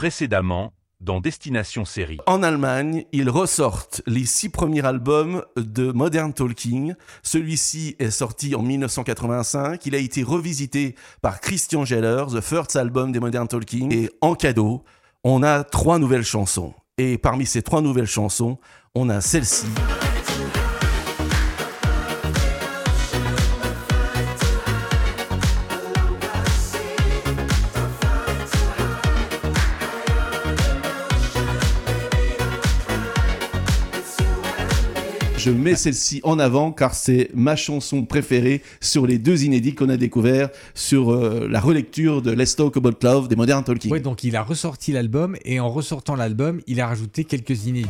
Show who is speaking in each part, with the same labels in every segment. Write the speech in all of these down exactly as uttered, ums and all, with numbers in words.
Speaker 1: Précédemment, dans Destination Série.
Speaker 2: En Allemagne, ils ressortent les six premiers albums de Modern Talking. Celui-ci est sorti en dix-neuf cent quatre-vingt-cinq. Il a été revisité par Christian Geller, The First Album des Modern Talking. Et en cadeau, on a trois nouvelles chansons. Et parmi ces trois nouvelles chansons, on a celle-ci. Je mets celle-ci en avant car c'est ma chanson préférée sur les deux inédits qu'on a découverts sur euh, la relecture de Let's Talk About Love des Modern Talking.
Speaker 3: Oui, donc il a ressorti l'album et en ressortant l'album, il a rajouté quelques inédits.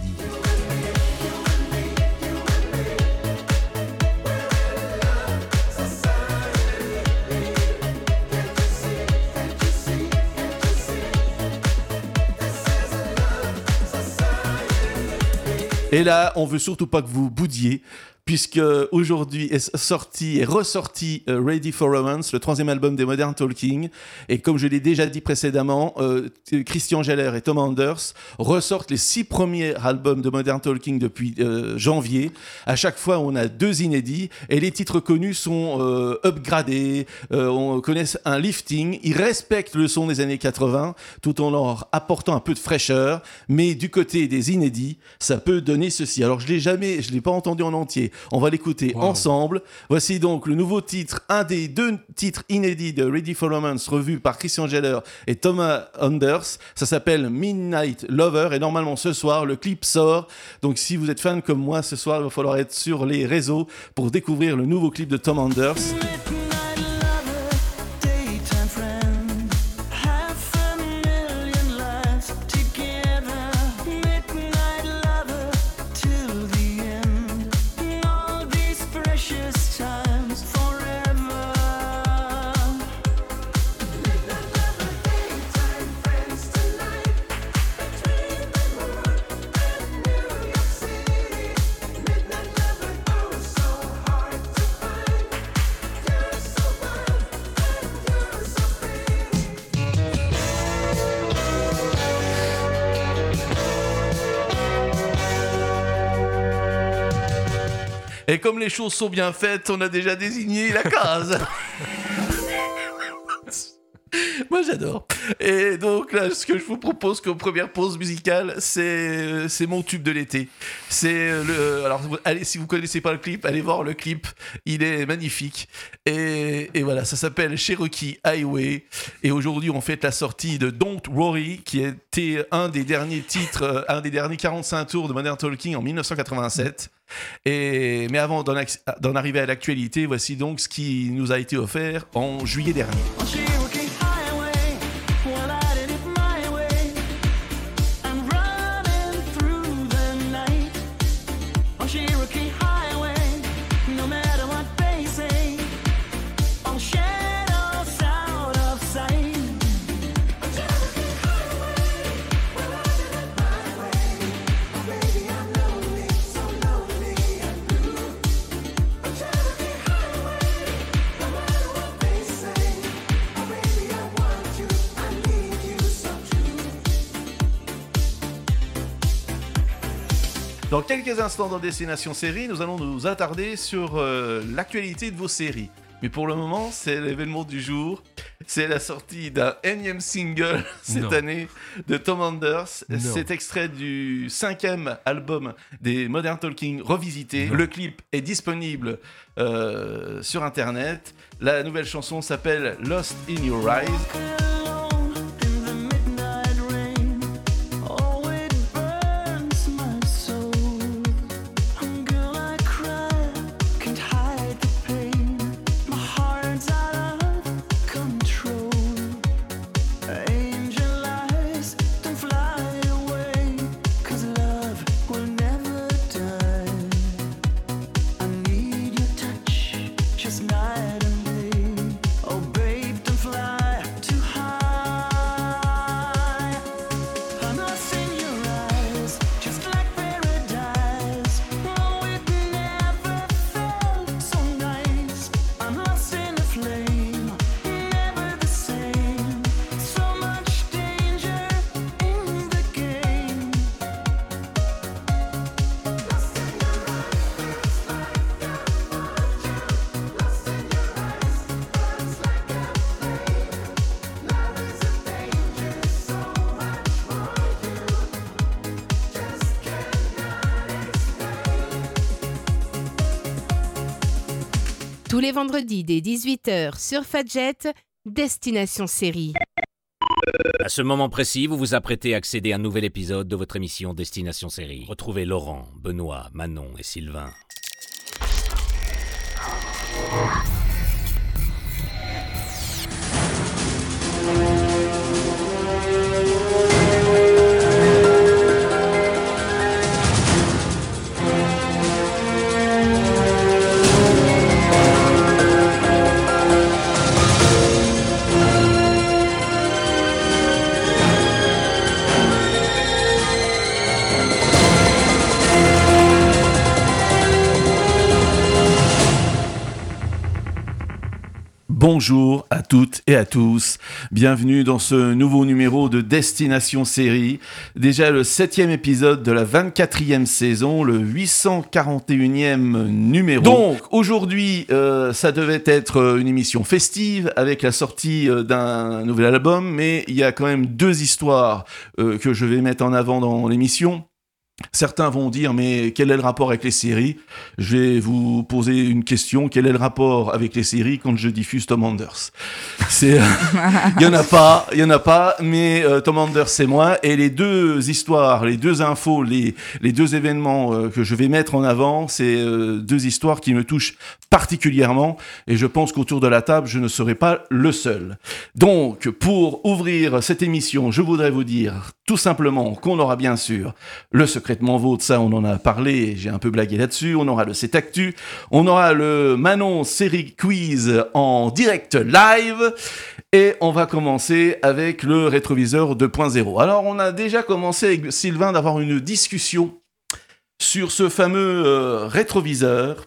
Speaker 2: Et là, on veut surtout pas que vous boudiez, puisque aujourd'hui est sorti et ressorti uh, Ready for Romance, le troisième album des Modern Talking. Et comme je l'ai déjà dit précédemment, euh, Christian Geller et Tom Anders ressortent les six premiers albums de Modern Talking depuis euh, janvier. À chaque fois, on a deux inédits et les titres connus sont euh, upgradés, euh, on connaît un lifting. Ils respectent le son des années quatre-vingts tout en leur apportant un peu de fraîcheur. Mais du côté des inédits, ça peut donner ceci. Alors, je l'ai jamais, je l'ai pas entendu en entier. On va l'écouter wow. ensemble. Voici donc le nouveau titre, un des deux titres inédits de Ready for Romance, revu par Christian Geller et Thomas Anders. Ça s'appelle Midnight Lover et normalement ce soir, le clip sort. Donc si vous êtes fan comme moi, ce soir, il va falloir être sur les réseaux pour découvrir le nouveau clip de Tom Anders. Et comme les choses sont bien faites, on a déjà désigné la case. Moi, j'adore. Et donc, là, ce que je vous propose comme première pause musicale, c'est, c'est mon tube de l'été. C'est le... Alors, allez, si vous ne connaissez pas le clip, allez voir le clip. Il est magnifique. Et, et voilà, ça s'appelle Cherokee Highway. Et aujourd'hui, on fête la sortie de Don't Worry, qui était un des derniers titres, un des derniers quarante-cinq tours de Modern Talking en dix-neuf cent quatre-vingt-sept. Et, mais avant d'en, d'en arriver à l'actualité, voici donc ce qui nous a été offert en juillet dernier. Dans quelques instants dans Destination Série, nous allons nous attarder sur euh, l'actualité de vos séries. Mais pour le moment, c'est l'événement du jour. C'est la sortie d'un énième single cette non. année de Tom Anders. Non. C'est extrait du cinquième album des Modern Talking revisité. Non. Le clip est disponible euh, sur Internet. La nouvelle chanson s'appelle Lost in Your Eyes.
Speaker 4: Night and day, oh babe, don't fly too high. Tous les vendredis dès dix-huit heures sur Fadjet, Destination Série.
Speaker 5: À ce moment précis, vous vous apprêtez à accéder à un nouvel épisode de votre émission Destination Série. Retrouvez Laurent, Benoît, Manon et Sylvain.
Speaker 2: Bonjour à toutes et à tous, bienvenue dans ce nouveau numéro de Destination Série, déjà le septième épisode de la vingt-quatrième saison, le huit cent quarante et unième numéro. Donc aujourd'hui, euh, ça devait être une émission festive avec la sortie euh, d'un nouvel album, mais il y a quand même deux histoires euh, que je vais mettre en avant dans l'émission. Certains vont dire, mais quel est le rapport avec les séries ? Je vais vous poser une question. Quel est le rapport avec les séries quand je diffuse Tom Anders ? C'est, il y en a pas, il y en a pas, mais euh, Tom Anders c'est moi. Et les deux histoires, les deux infos, les les deux événements euh, que je vais mettre en avant, c'est euh, deux histoires qui me touchent particulièrement. Et je pense qu'autour de la table, je ne serai pas le seul. Donc, pour ouvrir cette émission, je voudrais vous dire tout simplement qu'on aura bien sûr le secrètement vôtre, ça on en a parlé, j'ai un peu blagué là-dessus, on aura le C'est Actu, on aura le Manon Série Quiz en direct live, et on va commencer avec le rétroviseur deux point zéro. Alors on a déjà commencé avec Sylvain d'avoir une discussion sur ce fameux euh, rétroviseur,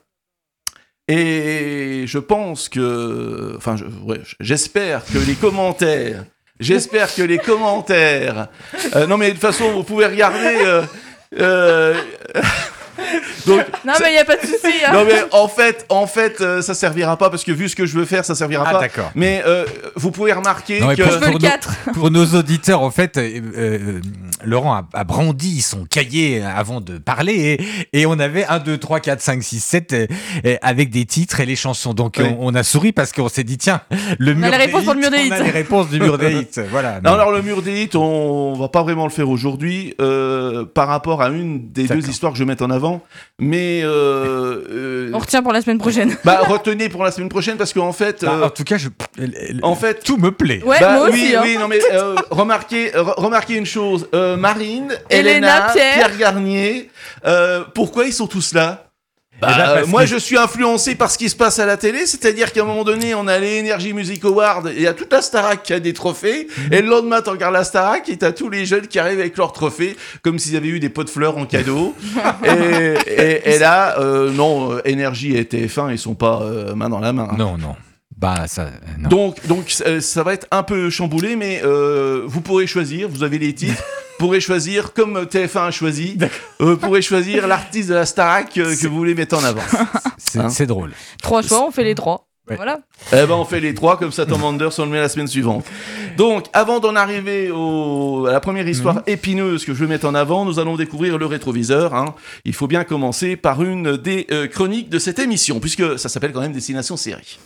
Speaker 2: et je pense que, enfin je, ouais, j'espère que les commentaires J'espère que les commentaires... Euh, non, mais de toute façon, vous pouvez regarder... Euh, euh, donc,
Speaker 6: non, mais il n'y a pas de souci. Hein.
Speaker 2: Non, mais en fait, en fait euh, ça servira pas, parce que vu ce que je veux faire, ça servira
Speaker 3: ah,
Speaker 2: pas.
Speaker 3: D'accord.
Speaker 2: Mais euh, vous pouvez remarquer
Speaker 3: non,
Speaker 2: que...
Speaker 3: Pour,
Speaker 6: je veux
Speaker 3: pour
Speaker 6: le
Speaker 3: nos,
Speaker 6: quatre.
Speaker 3: Pour nos auditeurs, en fait, euh, euh, Laurent a, a brandi son cahier avant de parler, et, et on avait un, deux, trois, quatre, cinq, six, sept euh, euh, avec des titres et les chansons. Donc oui. on, on a souri parce qu'on s'est dit, tiens, le
Speaker 6: on
Speaker 3: mur
Speaker 6: a les
Speaker 3: des
Speaker 6: réponses
Speaker 3: hits,
Speaker 6: pour le mur des
Speaker 3: on a
Speaker 6: hits.
Speaker 3: les réponses du mur des hits. Voilà.
Speaker 2: Non, alors le mur des hits, on va pas vraiment le faire aujourd'hui euh, par rapport à une des
Speaker 3: D'accord.
Speaker 2: deux histoires que je vais mettre en avant, mais... Euh, euh,
Speaker 6: On retient pour la semaine prochaine.
Speaker 2: Bah, retenez pour la semaine prochaine, parce qu'en fait...
Speaker 3: Bah,
Speaker 2: euh,
Speaker 3: en tout cas, je,
Speaker 2: en fait
Speaker 3: tout me plaît.
Speaker 6: Ouais,
Speaker 2: bah,
Speaker 6: moi
Speaker 2: oui,
Speaker 6: aussi. Hein.
Speaker 2: oui, non mais euh, remarquez, re- remarquez une chose. Euh, Marine,
Speaker 6: Elena,
Speaker 2: Elena,
Speaker 6: Pierre.
Speaker 2: Pierre Garnier. Euh, pourquoi ils sont tous là ? Bah,
Speaker 3: Eh ben, parce
Speaker 2: euh, moi,
Speaker 3: que-
Speaker 2: je suis influencé par ce qui se passe à la télé, c'est-à-dire qu'à un moment donné, on a les Energy Music Awards, et il y a toute la Starac qui a des trophées, et le lendemain, tu regardes la Starac, et t'as tous les jeunes qui arrivent avec leurs trophées, comme s'ils avaient eu des pots de fleurs en cadeau. et, et, et là, euh, non, Energy et T F un, ils sont pas euh, main dans la main. Hein.
Speaker 3: Non, non. Bah, ça, non.
Speaker 2: Donc, donc euh, ça va être un peu chamboulé, mais euh, vous pourrez choisir, vous avez les titres, vous pourrez choisir, comme T F un a choisi, euh, vous pourrez choisir l'artiste de la Starac euh, que vous voulez mettre en avant.
Speaker 3: c'est,
Speaker 2: hein
Speaker 3: c'est drôle.
Speaker 6: Trois choix, on fait les trois.
Speaker 3: Ouais.
Speaker 6: Voilà.
Speaker 2: Eh ben, on fait les trois, comme ça Tom Anders, on le met la semaine suivante. Donc, avant d'en arriver au, à la première histoire
Speaker 3: mmh.
Speaker 2: épineuse que je veux mettre en avant, nous allons découvrir le rétroviseur. Hein. Il faut bien commencer par une des euh, chroniques de cette émission, puisque ça s'appelle quand même Destination Série.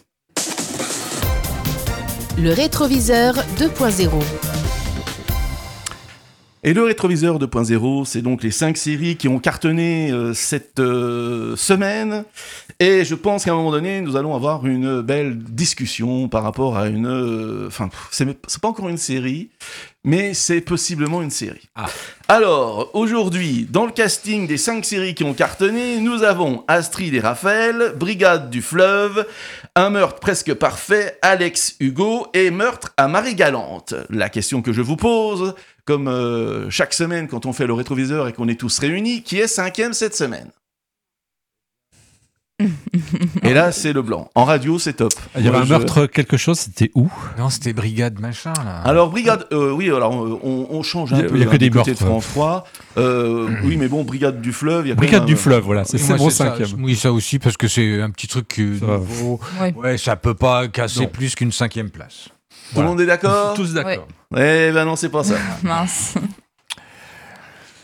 Speaker 4: Le rétroviseur deux point zéro.
Speaker 2: Et le rétroviseur deux point zéro, c'est donc les cinq séries qui ont cartonné euh, cette euh, semaine. Et je pense qu'à un moment donné, nous allons avoir une belle discussion par rapport à une... Enfin, euh, c'est, c'est pas encore une série, mais c'est possiblement une série.
Speaker 3: Ah.
Speaker 2: Alors, aujourd'hui, dans le casting des cinq séries qui ont cartonné, nous avons Astrid et Raphaël, Brigade du Fleuve, Un meurtre presque parfait, Alex Hugo et Meurtre à Marie-Galante. La question que je vous pose, comme euh, chaque semaine quand on fait le rétroviseur et qu'on est tous réunis, qui est cinquième cette semaine ? Et là, c'est le blanc. En radio, c'est top.
Speaker 7: Il y avait
Speaker 2: Moi,
Speaker 7: un
Speaker 2: je...
Speaker 7: meurtre, quelque chose, c'était où ?
Speaker 3: Non, c'était Brigade machin, là.
Speaker 2: Alors, Brigade, euh, oui, alors on, on change un
Speaker 7: Il y a-
Speaker 2: peu.
Speaker 7: il y a que
Speaker 2: hein,
Speaker 7: des
Speaker 2: du côté
Speaker 7: meurtres.
Speaker 2: de France trois. Euh, oui, mais bon, Brigade du Fleuve. Il y a quand
Speaker 7: Brigade
Speaker 2: même,
Speaker 7: du
Speaker 2: euh,
Speaker 7: fleuve, voilà, c'est, c'est
Speaker 3: Moi,
Speaker 7: mon
Speaker 3: c'est ça.
Speaker 7: cinquième.
Speaker 3: Oui, ça aussi, parce que c'est un petit truc que
Speaker 7: Ça va.
Speaker 3: nouveau.
Speaker 6: Ouais.
Speaker 3: Ouais, ça peut pas casser
Speaker 7: Non.
Speaker 3: plus qu'une cinquième place.
Speaker 2: Tout
Speaker 7: Voilà.
Speaker 2: le monde est d'accord ?
Speaker 7: Tous d'accord.
Speaker 2: Eh ben non, c'est pas ça.
Speaker 6: Mince.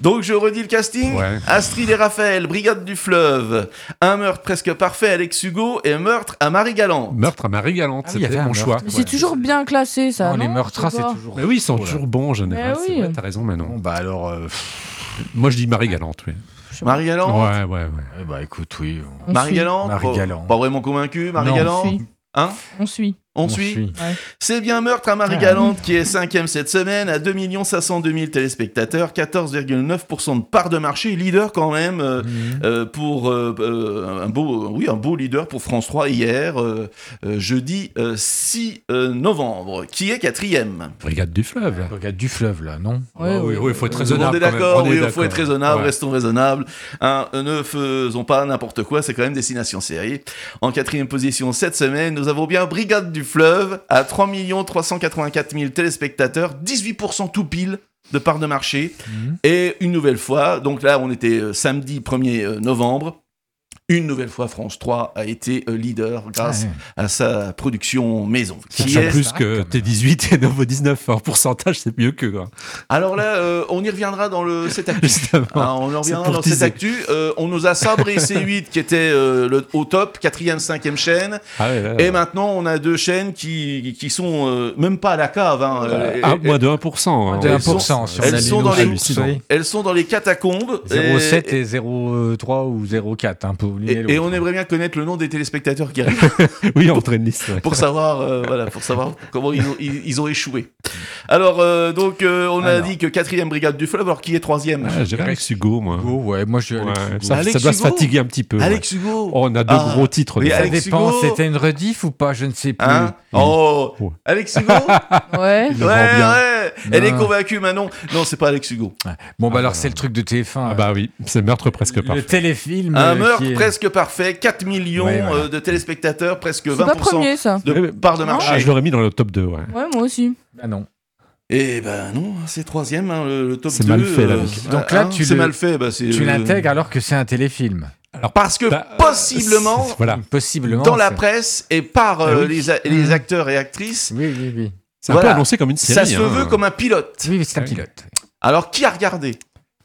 Speaker 2: Donc je redis le casting.
Speaker 7: Ouais.
Speaker 2: Astrid et Raphaël, Brigade du Fleuve. Un meurtre presque parfait, Alex Hugo. Et meurtre à Marie-Galante.
Speaker 7: Meurtre à Marie-Galante,
Speaker 3: Ah oui, il y
Speaker 7: c'était
Speaker 3: avait un
Speaker 7: mon
Speaker 3: meurtre.
Speaker 7: choix.
Speaker 6: Mais c'est toujours bien classé, ça.
Speaker 3: Non,
Speaker 6: Non,
Speaker 3: les meurtres,
Speaker 6: Je sais
Speaker 3: c'est
Speaker 6: pas.
Speaker 3: toujours.
Speaker 7: Mais oui, ils sont
Speaker 3: Oh là.
Speaker 7: toujours bons en général.
Speaker 6: Mais
Speaker 7: c'est
Speaker 6: oui.
Speaker 7: vrai, t'as raison, mais non.
Speaker 3: Bon, bah alors. euh,
Speaker 7: Moi, je dis Marie-Galante, oui.
Speaker 6: Je sais pas.
Speaker 2: Marie-Galante.
Speaker 7: Ouais, ouais, ouais.
Speaker 3: eh bah écoute, oui.
Speaker 6: On
Speaker 2: Marie-Galante.
Speaker 3: Marie-Galante.
Speaker 2: Pas vraiment convaincu,
Speaker 6: suit.
Speaker 2: Marie-Galante.
Speaker 6: On suit.
Speaker 2: Hein
Speaker 6: On suit.
Speaker 2: On,
Speaker 3: On
Speaker 2: suit.
Speaker 3: suit.
Speaker 6: Ouais.
Speaker 2: C'est bien Meurtre à Marie-Galante qui est cinquième cette semaine à deux millions cinq cent deux mille téléspectateurs, quatorze virgule neuf pour cent de part de marché, leader quand même euh,
Speaker 3: Mhm.
Speaker 2: euh, pour euh, euh, un beau, oui un beau leader pour France trois hier, euh, euh, jeudi euh, six novembre, qui est quatrième.
Speaker 7: Brigade du Fleuve.
Speaker 3: Regarde du fleuve là, non?
Speaker 6: Ouais,
Speaker 7: oui,
Speaker 6: ouais.
Speaker 7: oui, il faut être
Speaker 2: Tout le monde
Speaker 7: raisonnable.
Speaker 2: est
Speaker 7: quand même.
Speaker 2: d'accord,
Speaker 7: On est
Speaker 2: oui, il faut
Speaker 7: d'accord.
Speaker 2: être raisonnable,
Speaker 7: Ouais.
Speaker 2: restons raisonnables. Hein, ne faisons pas n'importe quoi, c'est quand même Destination Série. En quatrième position cette semaine, nous avons bien Brigade du Fleuve à trois millions trois cent quatre-vingt-quatre mille téléspectateurs, dix-huit pour cent tout pile de part de marché.
Speaker 3: Mhm.
Speaker 2: Et une nouvelle fois, donc là on était euh, samedi premier novembre, une nouvelle fois France trois a été euh, leader grâce
Speaker 3: Ah, ouais.
Speaker 2: à sa production maison.
Speaker 7: C'est
Speaker 2: Qui
Speaker 7: déjà
Speaker 2: est...
Speaker 7: plus
Speaker 3: ça,
Speaker 7: que
Speaker 3: quand même.
Speaker 7: T dix-huit et Novo dix-neuf. En pourcentage, c'est mieux que. hein.
Speaker 2: Alors là, euh, on y reviendra dans le sept actu.
Speaker 7: Justement.
Speaker 2: Ah, on y
Speaker 7: C'est
Speaker 2: reviendra
Speaker 7: pour
Speaker 2: dans cette
Speaker 7: teaser.
Speaker 2: actu. Euh, on nous a sabré C huit qui était euh, le, au top, quatrième, cinquième chaîne.
Speaker 7: Ah ouais, là,
Speaker 2: Et maintenant, on a deux chaînes qui, qui sont euh, même pas à la cave. Hein.
Speaker 7: euh,
Speaker 2: Et-
Speaker 7: ah,
Speaker 2: et-
Speaker 7: moins de un pour cent. hein.
Speaker 3: De
Speaker 2: elles
Speaker 3: un pour cent sur
Speaker 2: elles
Speaker 3: la
Speaker 2: sont
Speaker 3: Lino
Speaker 2: dans les-
Speaker 3: hallucinant.
Speaker 2: elles sont dans les catacombes.
Speaker 3: zéro virgule sept
Speaker 2: et,
Speaker 3: et zéro virgule trois ou zéro virgule quatre, un peu. l'une
Speaker 2: et,
Speaker 3: et l'autre.
Speaker 2: et on aimerait bien connaître le nom des téléspectateurs qui arrivent
Speaker 7: Oui, on traîne liste. ouais.
Speaker 2: pour savoir, euh, voilà, pour savoir comment ils ont, ils, ils ont échoué. Alors, euh, donc, euh, on a
Speaker 3: Alors.
Speaker 2: dit que quatrième Brigade du Fleuve. Alors, qui est troisième?
Speaker 7: Ah, J'irais Alex Hugo, moi.
Speaker 3: Hugo, ouais, moi je.
Speaker 7: Ouais,
Speaker 3: Alex Hugo.
Speaker 7: ça,
Speaker 2: Alex
Speaker 7: ça doit se
Speaker 2: Hugo
Speaker 7: fatiguer un petit peu. ouais.
Speaker 2: Alex Hugo.
Speaker 7: Oh, on a deux
Speaker 2: Ah.
Speaker 7: gros titres.
Speaker 2: Oui,
Speaker 7: déjà.
Speaker 3: Ça
Speaker 2: Alex
Speaker 3: dépend,
Speaker 2: Hugo.
Speaker 3: c'était une rediff ou pas, je ne sais plus.
Speaker 2: Hein Oh,
Speaker 7: Ouais.
Speaker 2: Alex Hugo.
Speaker 6: Ouais.
Speaker 7: Il le
Speaker 2: Ouais,
Speaker 7: vend bien.
Speaker 2: ouais. Elle est
Speaker 3: Non.
Speaker 2: convaincue, Manon. Non, c'est pas Alex Hugo.
Speaker 3: Bon, bah
Speaker 7: Ah,
Speaker 3: alors
Speaker 7: bah,
Speaker 3: c'est le truc de T F un.
Speaker 7: Ah bah oui, c'est meurtre presque
Speaker 3: le
Speaker 7: parfait.
Speaker 3: téléfilm.
Speaker 2: Un
Speaker 3: euh,
Speaker 2: meurtre
Speaker 3: qui est-
Speaker 2: presque parfait, quatre millions
Speaker 3: Ouais, voilà.
Speaker 2: euh, de téléspectateurs, presque
Speaker 6: C'est
Speaker 2: vingt
Speaker 6: pas
Speaker 2: pour cent
Speaker 6: premier, ça.
Speaker 2: de
Speaker 7: Ouais, mais-
Speaker 2: part de marché.
Speaker 7: Ah, je l'aurais mis dans le top deux, ouais.
Speaker 6: Ouais, moi aussi.
Speaker 3: Bah non.
Speaker 2: Et ben non, c'est troisième, hein, le, le top
Speaker 7: C'est
Speaker 2: deux.
Speaker 7: mal fait, là,
Speaker 2: euh,
Speaker 7: donc.
Speaker 3: Donc là,
Speaker 2: hein,
Speaker 3: tu
Speaker 2: c'est
Speaker 3: le-
Speaker 2: mal fait. Bah, c'est,
Speaker 3: Tu
Speaker 2: euh,
Speaker 3: l'intègres alors que c'est un téléfilm.
Speaker 7: Alors,
Speaker 2: Parce que
Speaker 7: bah,
Speaker 2: possiblement,
Speaker 7: c'est- Voilà.
Speaker 3: Possiblement.
Speaker 2: dans la
Speaker 3: c'est-
Speaker 2: presse et par euh,
Speaker 7: Ah oui.
Speaker 2: les, a- les acteurs et actrices,
Speaker 3: Oui, oui, oui.
Speaker 7: C'est un
Speaker 2: Voilà.
Speaker 7: peu annoncé comme une série.
Speaker 2: ça se
Speaker 7: hein.
Speaker 2: veut comme un pilote.
Speaker 3: Oui, c'est un
Speaker 7: Oui.
Speaker 3: pilote.
Speaker 2: Alors, qui a regardé?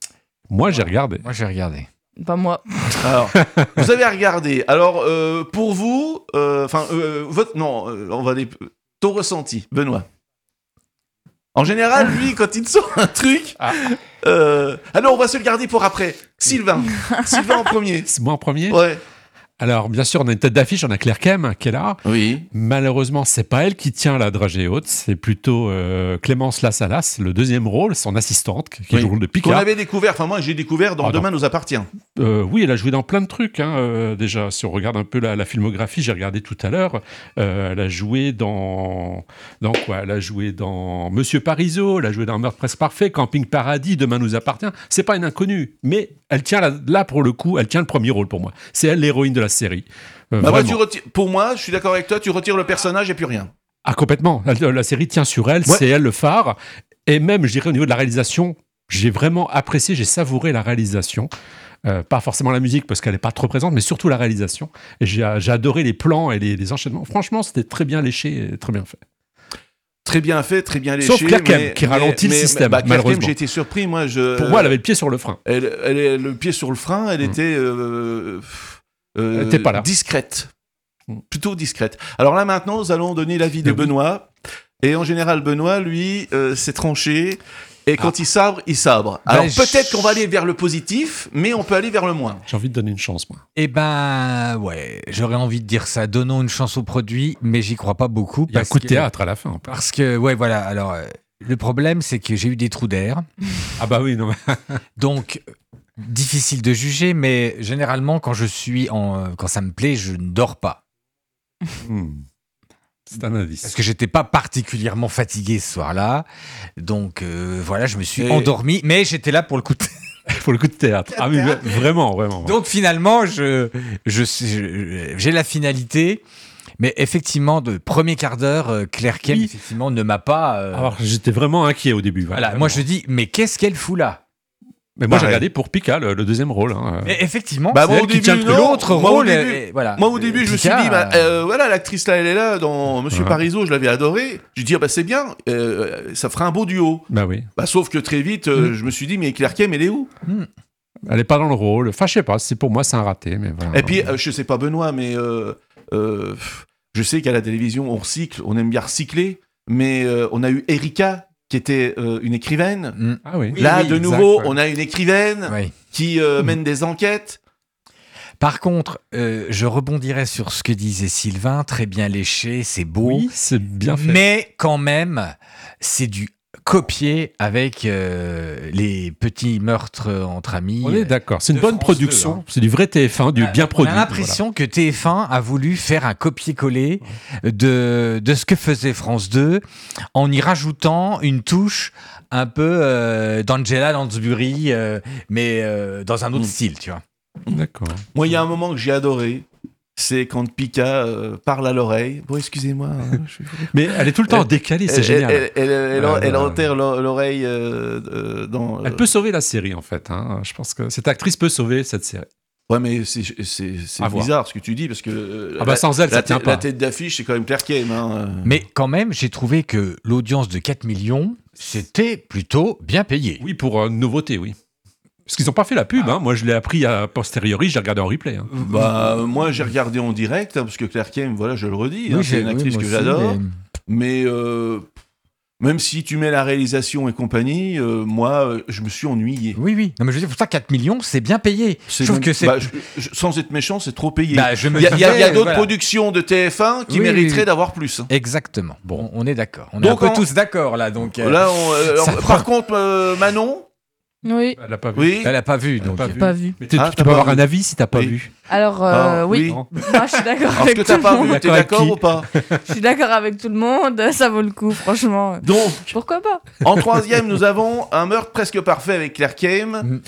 Speaker 7: Moi, j'ai regardé.
Speaker 3: Moi, j'ai regardé.
Speaker 6: Pas moi.
Speaker 2: Alors, vous avez regardé. Alors, euh, pour vous, enfin, euh, votre, non, euh, on va les, ton ressenti, Benoît. En général, lui, quand il sort un truc,
Speaker 7: Ah.
Speaker 2: euh, ah non, on va se le garder pour après. Sylvain, Sylvain en premier.
Speaker 7: C'est moi en premier.
Speaker 2: Ouais.
Speaker 7: Alors, bien sûr, on a une tête d'affiche, on a Claire Kem qui est là.
Speaker 2: Oui.
Speaker 7: Malheureusement, c'est pas elle qui tient la dragée haute, c'est plutôt euh, Clémence Lassalas, le deuxième rôle, son assistante, qui
Speaker 2: Oui.
Speaker 7: joue le rôle de
Speaker 2: Qu'on
Speaker 7: Picard.
Speaker 2: avait découvert. Enfin, moi, j'ai découvert dans
Speaker 7: Ah,
Speaker 2: Demain nous appartient.
Speaker 7: Euh, oui, elle a joué dans plein de trucs, hein, euh, déjà. Si on regarde un peu la, la filmographie, j'ai regardé tout à l'heure, euh, elle a joué dans... Dans quoi? Elle a joué dans Monsieur Parizeau, elle a joué dans Meurtre presque parfait, Camping Paradis, Demain nous appartient. C'est pas une inconnue, mais elle tient, la- là, pour le coup, elle tient le premier rôle pour moi. C'est elle l'héroïne de la série. Euh,
Speaker 2: Bah, bah,
Speaker 7: vraiment.
Speaker 2: tu retires- pour moi, je suis d'accord avec toi, tu retires le personnage et plus rien.
Speaker 7: Ah, complètement. La, la série tient sur elle,
Speaker 2: Ouais.
Speaker 7: c'est elle le phare. Et même, je dirais, au niveau de la réalisation, j'ai vraiment apprécié, j'ai savouré la réalisation. Euh, pas forcément la musique, parce qu'elle n'est pas trop présente, mais surtout la réalisation. Et j'ai, j'ai adoré les plans et les, les enchaînements. Franchement, c'était très bien léché et très bien fait.
Speaker 2: Très bien fait, très bien léché.
Speaker 7: Sauf Claire Kem,
Speaker 2: mais-
Speaker 7: qui
Speaker 2: mais-
Speaker 7: ralentit le
Speaker 2: mais-
Speaker 7: système,
Speaker 2: bah, Claire Kem,
Speaker 7: malheureusement.
Speaker 2: j'ai été surpris, moi. Je,
Speaker 7: Pour moi, elle avait le pied sur le frein.
Speaker 2: Elle, elle est le pied sur le frein, elle
Speaker 7: Mm.
Speaker 2: était euh, euh,
Speaker 7: Elle était pas là.
Speaker 2: discrète.
Speaker 7: Mm.
Speaker 2: Plutôt discrète. Alors là, maintenant, nous allons donner l'avis de
Speaker 7: Mais oui.
Speaker 2: Benoît. Et en général, Benoît, lui, euh, s'est tranché. Et quand
Speaker 7: Ah.
Speaker 2: il sabre, il sabre.
Speaker 3: Bah,
Speaker 2: Alors
Speaker 3: je-
Speaker 2: peut-être qu'on va aller vers le positif, mais on peut aller vers le moins.
Speaker 7: J'ai envie de donner une chance, moi.
Speaker 3: Eh ben, ouais, j'aurais envie de dire ça. Donnons une chance au produit, mais j'y crois pas beaucoup.
Speaker 7: Il y a un
Speaker 3: parce
Speaker 7: coup de
Speaker 3: que-
Speaker 7: théâtre à la fin.
Speaker 3: Parce que, ouais, voilà. Alors, euh, le problème, c'est que j'ai eu des trous d'air.
Speaker 7: Ah bah oui, non. mais-
Speaker 3: Donc, difficile de juger, mais généralement, quand je suis en. euh, Quand ça me plaît, je ne dors pas.
Speaker 7: Hmm. C'est un indice.
Speaker 3: Parce que j'étais pas particulièrement fatigué ce soir-là. Donc, euh, voilà, je me suis
Speaker 2: Et-
Speaker 3: endormi, mais j'étais là pour le coup de...
Speaker 7: Pour le coup de théâtre. Ah oui, vraiment, vraiment.
Speaker 3: Donc, finalement, je, je, je- j'ai la finalité. Mais effectivement, de premier quart d'heure, euh, Claire Kem,
Speaker 7: Oui.
Speaker 3: effectivement, ne m'a pas. euh,
Speaker 7: Alors, j'étais vraiment inquiet au début.
Speaker 3: voilà,
Speaker 7: vraiment.
Speaker 3: moi je dis, mais qu'est-ce qu'elle fout là?
Speaker 7: Mais moi, j'ai
Speaker 2: Pareil.
Speaker 7: regardé pour Pika, le, le deuxième rôle. Hein.
Speaker 3: Mais effectivement,
Speaker 2: Bah,
Speaker 3: c'est
Speaker 2: moi,
Speaker 3: elle
Speaker 2: au
Speaker 3: qui
Speaker 2: début,
Speaker 3: tient le-
Speaker 2: non.
Speaker 3: l'autre
Speaker 2: Moi, au
Speaker 3: rôle.
Speaker 2: début-
Speaker 3: et voilà.
Speaker 2: Moi, au début, je me suis
Speaker 3: Pika,
Speaker 2: dit, bah, euh, voilà, l'actrice là, elle est là dans Monsieur
Speaker 7: Ouais.
Speaker 2: Parizeau, je l'avais adorée. Je dis, ah, bah, c'est bien, euh, ça fera un beau duo.
Speaker 7: Bah oui.
Speaker 2: Bah, sauf que très vite, euh,
Speaker 7: Mm.
Speaker 2: je me suis dit, mais Claire Kem, elle est où?
Speaker 7: Elle est pas dans le rôle. Enfin, je sais pas. C'est pour moi, c'est un raté. Mais voilà.
Speaker 2: Et puis, euh, je sais pas Benoît, mais euh, euh, je sais qu'à la télévision, on recycle, on aime bien recycler, mais euh, on a eu Erika, qui était euh, une écrivaine.
Speaker 3: Mm.
Speaker 7: Ah oui.
Speaker 3: Oui,
Speaker 2: Là,
Speaker 3: oui,
Speaker 2: de
Speaker 7: exact,
Speaker 2: nouveau,
Speaker 7: ouais.
Speaker 2: on a une écrivaine
Speaker 3: Oui.
Speaker 2: qui euh, mène des enquêtes.
Speaker 3: Par contre, euh, je rebondirais sur ce que disait Sylvain. Très bien léché, c'est beau.
Speaker 7: Oui, c'est bien fait.
Speaker 3: Mais quand même, c'est du copier avec euh, les petits meurtres entre amis.
Speaker 7: On est d'accord. C'est une
Speaker 3: de
Speaker 7: bonne
Speaker 3: France
Speaker 7: production.
Speaker 3: deux, hein.
Speaker 7: C'est du vrai T F un, du
Speaker 3: Euh,
Speaker 7: bien produit.
Speaker 3: On a l'impression que T F un a voulu faire un copier-coller de, de ce que faisait France deux en y rajoutant une touche un peu euh, d'Angela Lansbury, euh, mais euh, dans un autre
Speaker 2: Mm.
Speaker 3: style, tu vois.
Speaker 7: Voilà. D'accord.
Speaker 2: Moi, il y a un moment que j'ai adoré, c'est quand Pika euh, parle à l'oreille. Bon, excusez-moi. hein, je suis-
Speaker 7: Mais elle est tout le temps décalée. C'est
Speaker 2: elle,
Speaker 7: génial.
Speaker 2: Elle, elle, elle,
Speaker 7: Euh,
Speaker 2: elle
Speaker 7: euh,
Speaker 2: enterre l'o- l'oreille euh, euh, dans.
Speaker 7: Elle
Speaker 2: euh,
Speaker 7: peut sauver la série, en fait. Hein. Je pense que cette actrice peut sauver cette série.
Speaker 2: Ouais, mais c'est c'est- c'est
Speaker 7: À voir.
Speaker 2: bizarre ce que tu dis parce que. euh,
Speaker 7: Ah bah, sans elle,
Speaker 2: la,
Speaker 7: ça tient
Speaker 2: tête-
Speaker 7: pas.
Speaker 2: La tête d'affiche, c'est quand même Claire Kem. Hein. euh.
Speaker 3: Mais quand même, j'ai trouvé que l'audience de quatre millions, c'était plutôt bien payé.
Speaker 7: Oui, pour une nouveauté, oui. Parce qu'ils n'ont pas fait la pub. Hein. Moi, je l'ai appris a posteriori. J'ai regardé en replay. Hein.
Speaker 2: Bah, moi, j'ai regardé en direct hein, parce que Claire Kem, voilà, je le redis, hein,
Speaker 3: Oui,
Speaker 2: c'est
Speaker 3: j'ai-
Speaker 2: une
Speaker 3: oui,
Speaker 2: actrice
Speaker 3: moi
Speaker 2: que
Speaker 3: aussi,
Speaker 2: j'adore.
Speaker 3: mais-
Speaker 2: Mais euh, même si tu mets la réalisation et compagnie, euh, moi, euh, je me suis ennuyé.
Speaker 3: Oui, oui. Non, mais je veux dire, pour ça, quatre millions, c'est bien payé.
Speaker 2: C'est
Speaker 3: Sauf
Speaker 2: même-
Speaker 3: que c'est.
Speaker 2: bah, je- je- sans être méchant, c'est trop payé.
Speaker 3: Bah, je me
Speaker 2: Il y a, il y a- il y a
Speaker 3: disais,
Speaker 2: d'autres
Speaker 3: voilà.
Speaker 2: productions de T F un qui
Speaker 3: Oui,
Speaker 2: mériteraient
Speaker 3: oui, oui.
Speaker 2: d'avoir plus. hein.
Speaker 3: Exactement. Bon, on est d'accord. On est
Speaker 2: Donc,
Speaker 3: un peu
Speaker 2: en-
Speaker 3: tous d'accord là. Donc, euh,
Speaker 2: Là, on- euh,
Speaker 3: ça
Speaker 2: alors,
Speaker 3: prend-
Speaker 2: par contre, euh, Manon,
Speaker 6: Oui,
Speaker 7: Elle n'a pas vu.
Speaker 2: oui.
Speaker 3: elle a pas vu. Donc,
Speaker 7: pas
Speaker 3: euh,
Speaker 7: vu.
Speaker 6: pas vu.
Speaker 7: Mais tu,
Speaker 2: Ah,
Speaker 7: tu
Speaker 2: t'as
Speaker 7: peux
Speaker 2: pas
Speaker 7: avoir
Speaker 2: vu.
Speaker 7: un avis si t'as pas
Speaker 2: Oui.
Speaker 7: vu.
Speaker 6: Alors, euh,
Speaker 2: Ah,
Speaker 6: oui,
Speaker 7: Non.
Speaker 6: moi je suis d'accord
Speaker 2: Alors
Speaker 6: avec
Speaker 2: que
Speaker 6: tout
Speaker 2: t'as
Speaker 6: le
Speaker 2: pas
Speaker 6: monde.
Speaker 2: vu, t'es
Speaker 7: D'accord avec
Speaker 2: d'accord
Speaker 7: qui
Speaker 2: ou pas?
Speaker 6: Je suis d'accord avec tout le monde, ça vaut le coup, franchement.
Speaker 2: Donc,
Speaker 6: Pourquoi pas?
Speaker 2: en troisième, nous avons un meurtre presque parfait avec Claire Kem.
Speaker 3: Mm.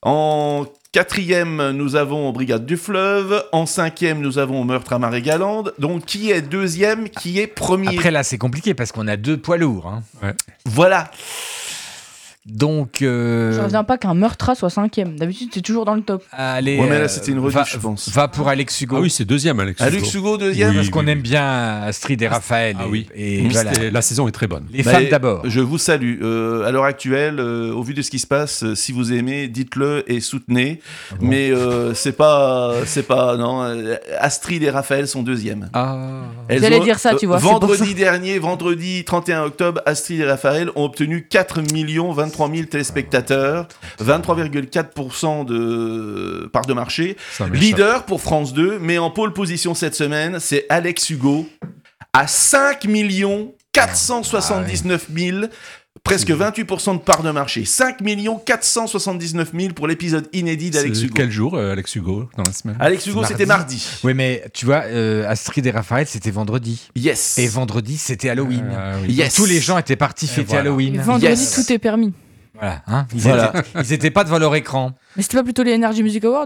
Speaker 2: En quatrième, nous avons Brigade du Fleuve. En cinquième, nous avons Meurtre à Marie-Galande. Donc, qui est deuxième, qui est premier?
Speaker 3: après là, c'est compliqué parce qu'on a deux poids lourds. hein.
Speaker 2: Voilà.
Speaker 3: Donc, euh,
Speaker 6: Je reviens pas qu'un meurtra soit cinquième. D'habitude, c'est toujours dans le top.
Speaker 3: allez.
Speaker 2: Ouais, mais là,
Speaker 3: euh,
Speaker 2: c'était une rediff,
Speaker 3: va,
Speaker 2: je pense.
Speaker 3: Va pour Alex Hugo.
Speaker 7: Ah oui, c'est deuxième, Alex.
Speaker 2: Alex
Speaker 7: Hugo.
Speaker 2: Hugo, deuxième.
Speaker 7: Oui,
Speaker 3: parce qu'on
Speaker 7: oui,
Speaker 3: aime
Speaker 7: oui.
Speaker 3: bien Astrid et Raphaël.
Speaker 7: Ah
Speaker 3: et,
Speaker 7: oui.
Speaker 3: Et
Speaker 7: Mmh,
Speaker 3: voilà.
Speaker 7: c'était- La saison est très bonne.
Speaker 3: Les
Speaker 2: Bah,
Speaker 3: femmes d'abord.
Speaker 2: Je vous salue. Euh, à l'heure actuelle, euh, au vu de ce qui se passe, euh, si vous aimez, dites-le et soutenez.
Speaker 3: bon
Speaker 2: Mais euh, c'est pas, c'est pas, non. euh, Astrid et Raphaël sont deuxièmes.
Speaker 3: Ah.
Speaker 2: Elles
Speaker 6: J'allais
Speaker 2: ont-
Speaker 6: dire ça, tu vois, c'est
Speaker 2: Vendredi
Speaker 6: pour ça.
Speaker 2: dernier, vendredi trente et un octobre, Astrid et Raphaël ont obtenu quatre millions vingt-trois mille téléspectateurs, vingt-trois virgule quatre pour cent de part de marché.
Speaker 7: Ça m'échappe.
Speaker 2: Leader pour France deux, mais en pole position cette semaine, c'est Alex Hugo à cinq millions quatre cent soixante-dix-neuf mille. Presque vingt-huit pour cent de part de marché. cinq millions quatre cent soixante-dix-neuf mille pour l'épisode inédit d'Alex
Speaker 7: C'est
Speaker 2: Hugo.
Speaker 7: quel jour, euh, Alex Hugo, dans la semaine
Speaker 2: Alex Hugo, c'était mardi.
Speaker 3: Oui, mais tu vois, euh, Astrid et Raphaël, c'était vendredi.
Speaker 2: Yes.
Speaker 3: Et vendredi, c'était Halloween.
Speaker 7: Ah oui.
Speaker 2: Yes.
Speaker 3: Tous les gens étaient partis
Speaker 7: Et
Speaker 3: fêter
Speaker 7: voilà.
Speaker 3: Halloween.
Speaker 6: Vendredi,
Speaker 2: Yes.
Speaker 6: tout est permis.
Speaker 3: Voilà, hein ils,
Speaker 2: Voilà.
Speaker 3: étaient, ils étaient pas devant leur écran.
Speaker 6: Mais c'était pas plutôt les Energy Music Awards?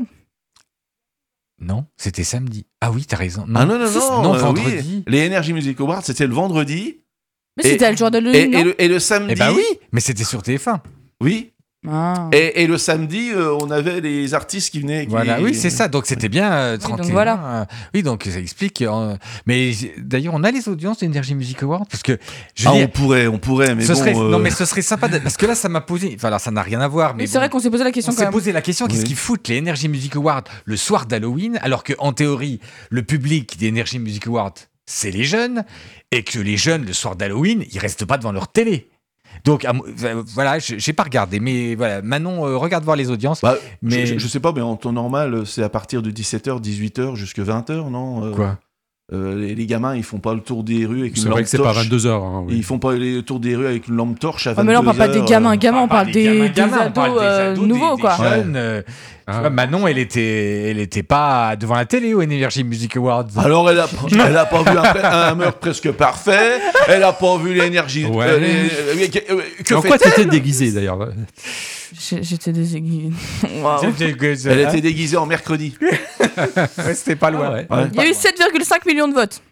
Speaker 3: Non, c'était samedi. Ah oui, t'as raison.
Speaker 2: Ah non, non,
Speaker 6: Si,
Speaker 2: non.
Speaker 3: non,
Speaker 2: euh,
Speaker 3: vendredi.
Speaker 2: oui. Les Energy Music Awards, c'était le vendredi.
Speaker 6: Mais
Speaker 2: Et-
Speaker 6: c'était le jour de
Speaker 2: Et,
Speaker 6: l'Halloween,
Speaker 2: et
Speaker 6: non?
Speaker 2: le, et le samedi.
Speaker 3: Eh ben oui, mais c'était sur T F un.
Speaker 2: Oui.
Speaker 6: Ah.
Speaker 2: Et, et le samedi, euh, on avait les artistes qui venaient. qui-
Speaker 3: Voilà, oui, c'est ça. Donc c'était bien euh,
Speaker 6: donc
Speaker 3: trente et un.
Speaker 6: voilà.
Speaker 3: euh, oui, donc ça explique. euh, mais d'ailleurs, on a les audiences d'Energy Music Awards parce que je
Speaker 2: Ah,
Speaker 3: veux
Speaker 2: on
Speaker 3: dire,
Speaker 2: pourrait, on pourrait, mais
Speaker 3: ce
Speaker 2: bon.
Speaker 3: serait,
Speaker 2: euh,
Speaker 3: non, mais ce serait sympa de- parce que là, ça m'a posé. Enfin, là, ça n'a rien à voir. Mais
Speaker 6: Mais c'est
Speaker 3: bon,
Speaker 6: vrai qu'on s'est posé la
Speaker 3: on
Speaker 6: question quand
Speaker 3: s'est
Speaker 6: même.
Speaker 3: posé la question qu'est-ce
Speaker 2: Oui.
Speaker 3: qu'ils foutent les Energy Music Awards le soir d'Halloween, alors que en théorie, le public des Energy Music Awards, c'est les jeunes, et que les jeunes le soir d'Halloween, ils restent pas devant leur télé. Donc à mo- euh, voilà, j'ai j'ai pas regardé, mais voilà, Manon, euh, regarde voir les audiences.
Speaker 2: bah,
Speaker 3: mais-
Speaker 2: je, je- je sais pas, mais en temps normal, c'est à partir de dix-sept heures, dix-huit heures jusqu'à vingt heures, non euh,
Speaker 3: Quoi
Speaker 2: euh, les, les gamins, ils font pas le tour des rues avec une
Speaker 7: C'est
Speaker 2: lampe
Speaker 7: vrai que c'est pas
Speaker 2: torche.
Speaker 7: vingt-deux heures. Hein, oui.
Speaker 2: Ils font pas le tour des rues avec une lampe torche à
Speaker 6: Ah, mais là, on parle pas des
Speaker 2: vingt-deux
Speaker 6: gamins.
Speaker 2: heures.
Speaker 6: Gamins, on parle des,
Speaker 3: gamins,
Speaker 6: des
Speaker 3: gamins, on parle
Speaker 6: ados
Speaker 3: des
Speaker 6: euh,
Speaker 3: ados, des-
Speaker 6: nouveaux,
Speaker 3: des
Speaker 6: quoi.
Speaker 3: jeunes, euh,
Speaker 7: Ah.
Speaker 3: tu vois, Manon, elle était, elle était pas devant la télé au Energy Music Awards.
Speaker 2: Alors, elle a, elle a pas vu un, un meurtre presque parfait. Elle a pas vu l'énergie.
Speaker 7: Ouais.
Speaker 2: euh, les- euh, que- euh, que
Speaker 7: En quoi
Speaker 2: fait-elle
Speaker 7: t'étais déguisé d'ailleurs
Speaker 6: J'ai- J'étais désaiguillée. Waouh.
Speaker 2: Elle était déguisée en mercredi.
Speaker 3: Ouais, c'était pas loin.
Speaker 7: Ah ouais.
Speaker 2: Ouais.
Speaker 6: Il y a eu sept virgule cinq millions de votes.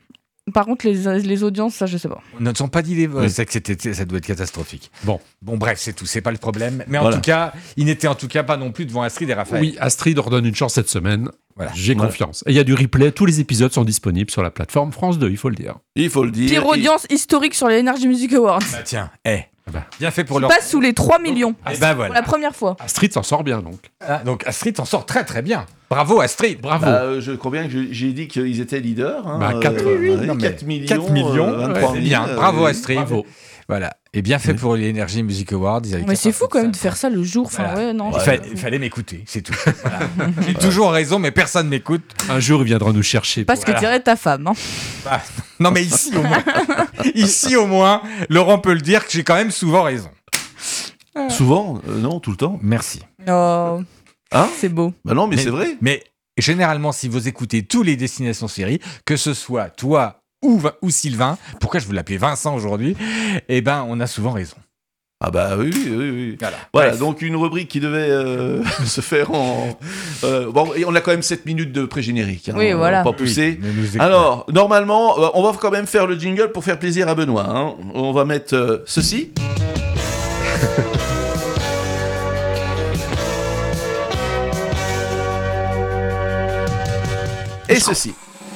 Speaker 6: Par contre, les, les audiences, ça, je sais pas.
Speaker 3: On ne sont pas dit les
Speaker 2: Oui.
Speaker 3: c'est que c'était, ça doit être catastrophique.
Speaker 7: Bon.
Speaker 3: Bon, bref, c'est tout, c'est pas le problème. Mais en
Speaker 2: Voilà.
Speaker 3: tout cas, il n'était en tout cas pas non plus devant Astrid et Raphaël.
Speaker 7: Oui, Astrid redonne une chance cette semaine.
Speaker 3: Voilà.
Speaker 7: J'ai
Speaker 2: Voilà.
Speaker 7: confiance. Et il y a du replay. Tous les épisodes sont disponibles sur la plateforme France deux, il faut le dire.
Speaker 2: Il faut le dire.
Speaker 6: Pire
Speaker 2: Il-
Speaker 6: audience historique sur les Energy Music Awards.
Speaker 3: Bah tiens, eh,
Speaker 7: bah.
Speaker 3: bien fait pour
Speaker 6: Qui
Speaker 3: leur.
Speaker 6: passe sous les trois millions.
Speaker 3: Et ben
Speaker 6: Pour la
Speaker 3: voilà.
Speaker 6: première fois.
Speaker 7: Astrid s'en sort bien, donc.
Speaker 3: Ah, donc Astrid s'en sort très très bien. Bravo Astrid.
Speaker 7: Bravo.
Speaker 2: Bah, euh, je crois bien que je- j'ai dit qu'ils étaient leaders. Hein,
Speaker 7: Bah, quatre,
Speaker 2: euh,
Speaker 7: oui, oui.
Speaker 2: ouais,
Speaker 3: Non, mais
Speaker 2: quatre millions.
Speaker 3: quatre millions,
Speaker 2: euh, vingt-trois
Speaker 3: c'est
Speaker 2: mille,
Speaker 3: bien.
Speaker 2: euh,
Speaker 3: Bravo
Speaker 2: oui.
Speaker 3: Astrid.
Speaker 7: Bravo.
Speaker 3: Voilà. Et bien fait
Speaker 2: Oui.
Speaker 3: pour les Energy Music Awards. Ils avaient
Speaker 6: Mais
Speaker 3: qu'à
Speaker 6: c'est
Speaker 3: faire
Speaker 6: fou
Speaker 3: comme
Speaker 6: quand même
Speaker 3: ça.
Speaker 6: de faire ça le jour. Enfin,
Speaker 3: Voilà.
Speaker 6: ouais, non.
Speaker 3: Il,
Speaker 6: c'est
Speaker 3: fa-
Speaker 6: fou.
Speaker 3: il fallait m'écouter, c'est tout. Voilà. J'ai toujours raison, mais personne m'écoute.
Speaker 7: Un jour, il viendra nous chercher.
Speaker 6: Pas ce que
Speaker 3: Voilà.
Speaker 6: dirait ta femme. Hein.
Speaker 3: Bah, non, mais ici au moins, ici au moins, Laurent peut le dire que j'ai quand même souvent raison.
Speaker 2: Souvent, euh, non, tout le temps.
Speaker 3: Merci.
Speaker 6: Oh,
Speaker 2: Hein
Speaker 6: c'est beau.
Speaker 2: Bah non, mais,
Speaker 3: Mais-
Speaker 2: c'est vrai.
Speaker 3: Mais généralement, si vous écoutez tous les destinations séries, que ce soit toi ou, Vin- ou Sylvain, pourquoi je vous l'appelais Vincent aujourd'hui, eh ben, on a souvent raison.
Speaker 2: Ah bah oui, oui, oui. oui.
Speaker 3: Voilà.
Speaker 2: Voilà,
Speaker 3: Bref.
Speaker 2: donc une rubrique qui devait euh, se faire en... euh, bon, et on a quand même sept minutes de pré-générique. Hein,
Speaker 6: Oui,
Speaker 2: on va
Speaker 6: voilà.
Speaker 2: Pas pousser.
Speaker 3: Oui, ne nous écoute-
Speaker 2: Alors, normalement, euh, on va quand même faire le jingle pour faire plaisir à Benoît. Hein. On va mettre euh, ceci. Et ceci.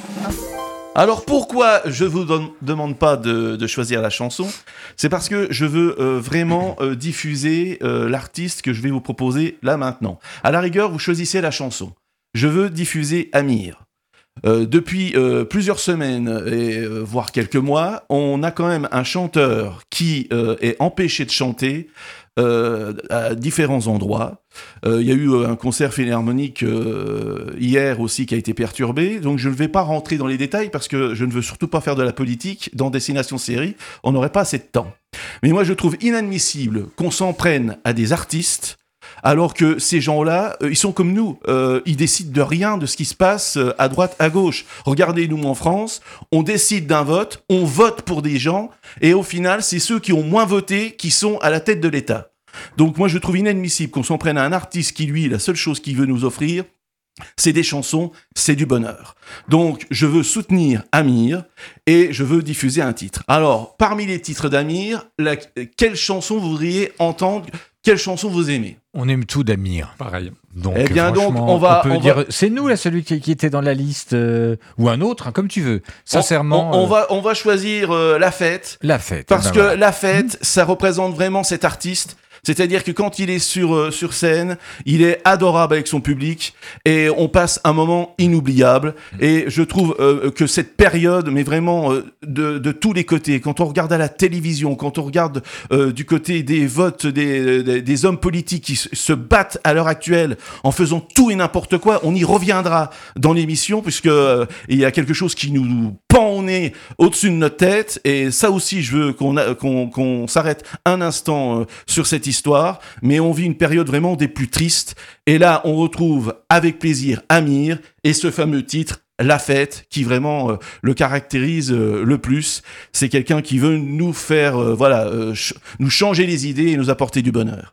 Speaker 2: Alors pourquoi je vous donne- demande pas de, de choisir la chanson? C'est parce que je veux euh, vraiment euh, diffuser euh, l'artiste que je vais vous proposer là maintenant. À la rigueur, vous choisissez la chanson. Je veux diffuser Amir. Euh, depuis euh, plusieurs semaines, et euh, voire quelques mois, on a quand même un chanteur qui euh, est empêché de chanter euh, à différents endroits. Euh, Il y a eu euh, un concert philharmonique euh, hier aussi qui a été perturbé, donc je ne vais pas rentrer dans les détails parce que je ne veux surtout pas faire de la politique dans Destination Série, on n'aurait pas assez de temps. Mais moi je trouve inadmissible qu'on s'en prenne à des artistes alors que ces gens-là, euh, ils sont comme nous, euh, ils décident de rien de ce qui se passe euh, à droite, à gauche. Regardez-nous en France, on décide d'un vote, on vote pour des gens, et au final, c'est ceux qui ont moins voté qui sont à la tête de l'État. Donc moi, je trouve inadmissible qu'on s'en prenne à un artiste qui, lui, la seule chose qu'il veut nous offrir, c'est des chansons, c'est du bonheur. Donc, je veux soutenir Amir et je veux diffuser un titre. Alors, parmi les titres d'Amir, la- quelle chanson vous voudriez entendre? Quelle chanson vous aimez?
Speaker 3: On aime tout d'Amir.
Speaker 7: Pareil.
Speaker 3: Donc,
Speaker 2: Eh bien, donc,
Speaker 3: franchement,
Speaker 2: on va-
Speaker 3: peut
Speaker 2: on
Speaker 3: dire,
Speaker 2: va-
Speaker 3: c'est nous là, celui qui, qui était dans la liste, euh, ou un autre, hein, comme tu veux. Sincèrement,
Speaker 2: on, on
Speaker 3: euh,
Speaker 2: va, on va choisir euh, La Fête.
Speaker 3: la fête.
Speaker 2: Parce
Speaker 3: eh ben
Speaker 2: que
Speaker 3: voilà.
Speaker 2: La Fête, ça représente vraiment cet artiste. C'est-à-dire que quand il est sur, euh, sur scène, il est adorable avec son public et on passe un moment inoubliable. Et je trouve euh, que cette période, mais vraiment euh, de, de tous les côtés, quand on regarde à la télévision, quand on regarde euh, du côté des votes des, des, des hommes politiques qui se, se battent à l'heure actuelle en faisant tout et n'importe quoi, on y reviendra dans l'émission puisque euh, il y a quelque chose qui nous pend au nez au-dessus de notre tête. Et ça aussi, je veux qu'on a- qu'on qu'on s'arrête un instant euh, sur cette histoire, mais on vit une période vraiment des plus tristes. Et là, on retrouve avec plaisir Amir et ce fameux titre, La Fête, qui vraiment euh, le caractérise euh, le plus. C'est quelqu'un qui veut nous faire, euh, voilà, euh, ch- nous changer les idées et nous apporter du bonheur.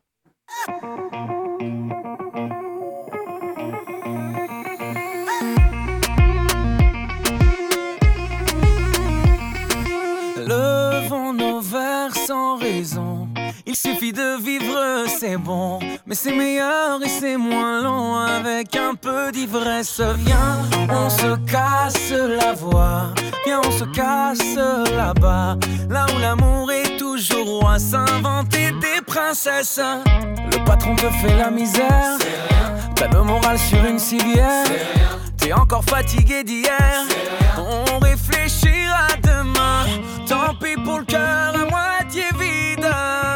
Speaker 8: Levons nos verres sans raison. Il suffit de vivre, c'est bon. Mais c'est meilleur et c'est moins long avec un peu d'ivresse. Viens, on se casse la voix. Viens, on se casse là-bas. Là où l'amour est toujours roi. S'inventer des princesses. Le patron te fait la misère. T'as le moral sur une civière. T'es encore fatigué d'hier. On réfléchira demain. Tant pis pour le cœur à moitié vide.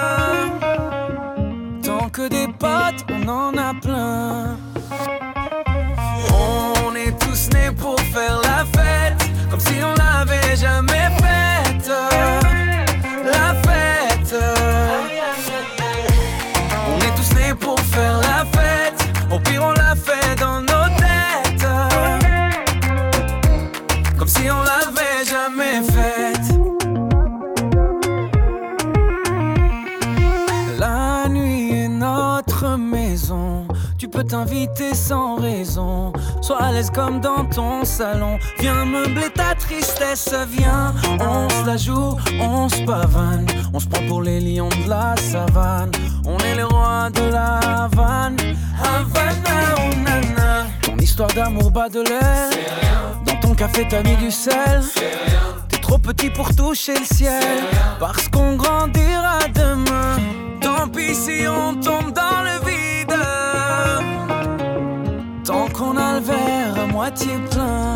Speaker 8: Tant que des potes, on en a plein. On est tous nés pour faire la fête, comme si on l'avait jamais faite. La fête. On est tous nés pour faire la fête. Au pire on la fait dans nos têtes, comme si on l'avait jamais faite. La nuit est notre maison. tu peux t'inviter sans raison. Sois à l'aise comme dans ton salon. Viens meubler ta tristesse, viens. On se la joue, on se pavane. On se prend pour les lions de la savane. On est les rois de la Havane. Havana, oh nana. Ton histoire d'amour bat de l'air. Dans ton café t'as mis du sel. T'es trop petit pour toucher le ciel. Parce qu'on grandira demain. Tant pis si on tombe dans le vide. Tant qu'on a le verre à moitié plein.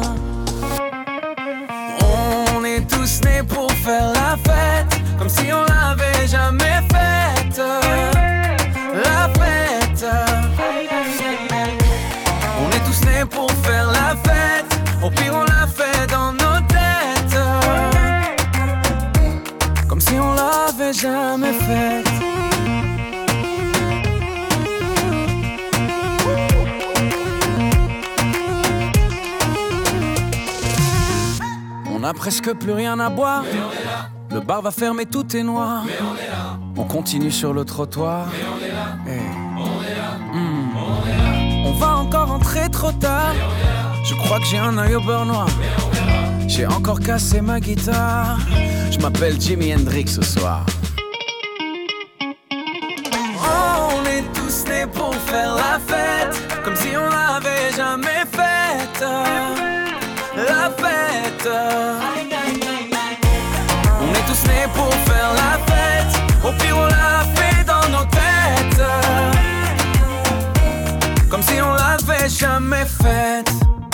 Speaker 8: On est tous nés pour faire la fête. Comme si on l'avait jamais faite. La fête. On est tous nés pour faire la fête. Au pire on l'a fait dans nos têtes. Comme si on l'avait jamais faite. On a presque plus rien à boire. Le bar va fermer, tout est noir. On, on continue sur le trottoir. On, hey. on, mmh. on va encore rentrer trop tard. Je crois que j'ai un œil au beurre noir. J'ai encore cassé ma guitare. Je m'appelle Jimi Hendrix ce soir. Oh, on est tous nés pour faire la fête. Comme si on l'avait jamais faite. La fête. On est tous nés pour faire la fête. Au pire on l'a fait dans nos têtes. Comme si on l'avait jamais faite.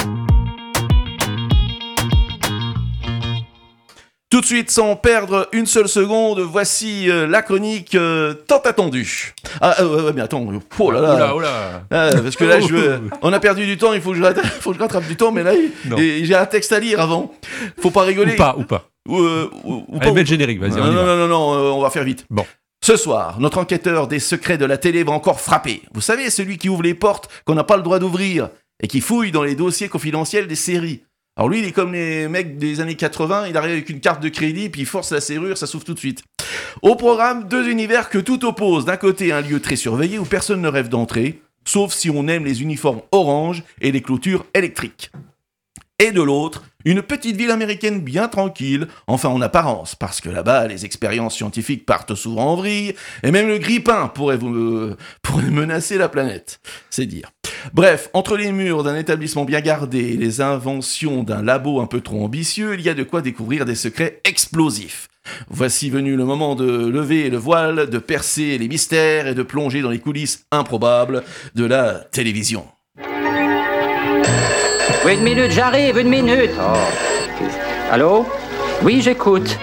Speaker 2: Tout de suite, sans perdre une seule seconde, voici euh, la chronique euh, tant attendue. Ah, euh, ouais, mais attends, oh là là.
Speaker 7: Oula, oula.
Speaker 2: Ah, parce que là, je veux, on a perdu du temps, il faut que je, rattrape, faut que je rattrape du temps, mais là, il, et j'ai un texte à lire avant. Faut pas rigoler.
Speaker 7: Ou pas, ou pas.
Speaker 2: Ou, euh, ou, ou
Speaker 7: Allez,
Speaker 2: pas.
Speaker 7: mets le générique, vas-y.
Speaker 2: Non,
Speaker 7: on y
Speaker 2: non,
Speaker 7: va.
Speaker 2: non, non, non, euh, on va faire vite.
Speaker 7: Bon.
Speaker 2: Ce soir, notre enquêteur des secrets de la télé va encore frapper. Vous savez, celui qui ouvre les portes qu'on n'a pas le droit d'ouvrir et qui fouille dans les dossiers confidentiels des séries. Alors lui, il est comme les mecs des années quatre-vingts, il arrive avec une carte de crédit, puis il force la serrure, ça s'ouvre tout de suite. Au programme, deux univers que tout oppose. D'un côté, un lieu très surveillé où personne ne rêve d'entrer, sauf si on aime les uniformes orange et les clôtures électriques. Et de l'autre, une petite ville américaine bien tranquille, enfin en apparence, parce que là-bas, les expériences scientifiques partent souvent en vrille, et même le grille-pain pourrait, vous, euh, pourrait menacer la planète, c'est dire. Bref, entre les murs d'un établissement bien gardé et les inventions d'un labo un peu trop ambitieux, il y a de quoi découvrir des secrets explosifs. Voici venu le moment de lever le voile, de percer les mystères et de plonger dans les coulisses improbables de la télévision.
Speaker 9: Oui, une minute, j'arrive, une minute. Oh. Allô? Oui, j'écoute.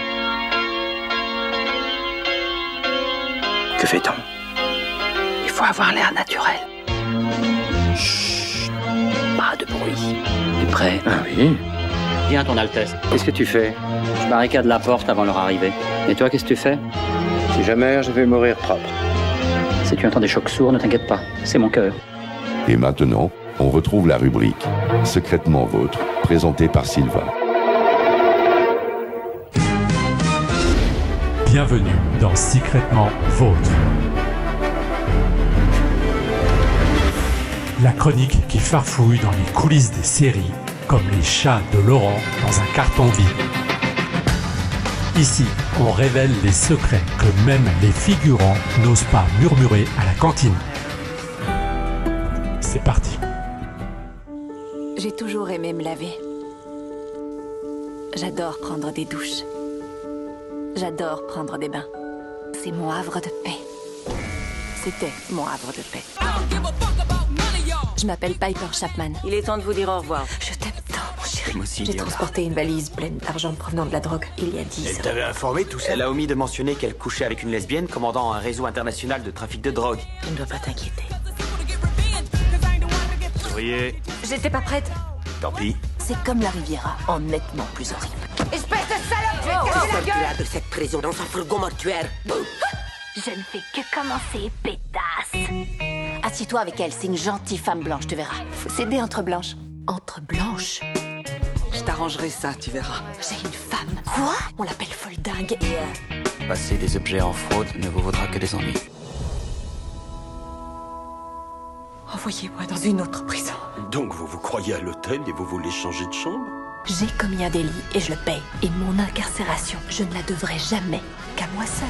Speaker 9: Que fait-on? Il faut avoir l'air naturel. Chut, pas de bruit. T'es prêt? Ah oui. Viens, ton Altesse. Qu'est-ce que tu fais? Je barricade la porte avant leur arrivée. Et toi, qu'est-ce que tu fais? Si jamais, je vais mourir propre. Si tu entends des chocs sourds, ne t'inquiète pas. C'est mon cœur.
Speaker 10: Et maintenant, on retrouve la rubrique Secrètement Vôtre, présentée par Sylvain.
Speaker 11: Bienvenue dans Secrètement Vôtre. La chronique qui farfouille dans les coulisses des séries, comme les chats de Laurent dans un carton vide. Ici, on révèle les secrets que même les figurants n'osent pas murmurer à la cantine. C'est parti.
Speaker 12: J'ai toujours aimé me laver. J'adore prendre des douches. J'adore prendre des bains. C'est mon havre de paix. C'était mon havre de paix. Je m'appelle Piper Chapman.
Speaker 13: Il est temps de vous dire au revoir.
Speaker 12: Je t'aime tant, mon chéri.
Speaker 13: Moi aussi,
Speaker 12: J'ai
Speaker 13: Diana.
Speaker 12: transporté une valise pleine d'argent provenant de la drogue il y a dix ans.
Speaker 14: Elle t'avait informé tout ça? Elle a omis de mentionner qu'elle couchait avec une lesbienne commandant un réseau international de trafic de drogue.
Speaker 12: Tu ne dois pas t'inquiéter.
Speaker 14: Souriez.
Speaker 12: J'étais pas prête.
Speaker 14: Tant pis.
Speaker 12: C'est comme la Riviera, en nettement plus horrible.
Speaker 13: Espèce de salope, je vais te casser la gueule de cette prison dans un fourgon mortuaire.
Speaker 12: Je ne fais que commencer, pétasse. Assieds-toi avec elle, c'est une gentille femme blanche, tu verras. Faut s'aider entre blanches. Entre blanches?
Speaker 13: Je t'arrangerai ça, tu verras.
Speaker 12: J'ai une femme. Quoi? On l'appelle folle dingue et euh...
Speaker 14: Passer des objets en fraude ne vous vaudra que des ennuis.
Speaker 12: Envoyez-moi dans une autre prison.
Speaker 15: Donc vous vous croyez à l'hôtel et vous voulez changer de chambre?
Speaker 12: J'ai commis un délit et je le paye. Et mon incarcération, je ne la devrai jamais qu'à moi seule.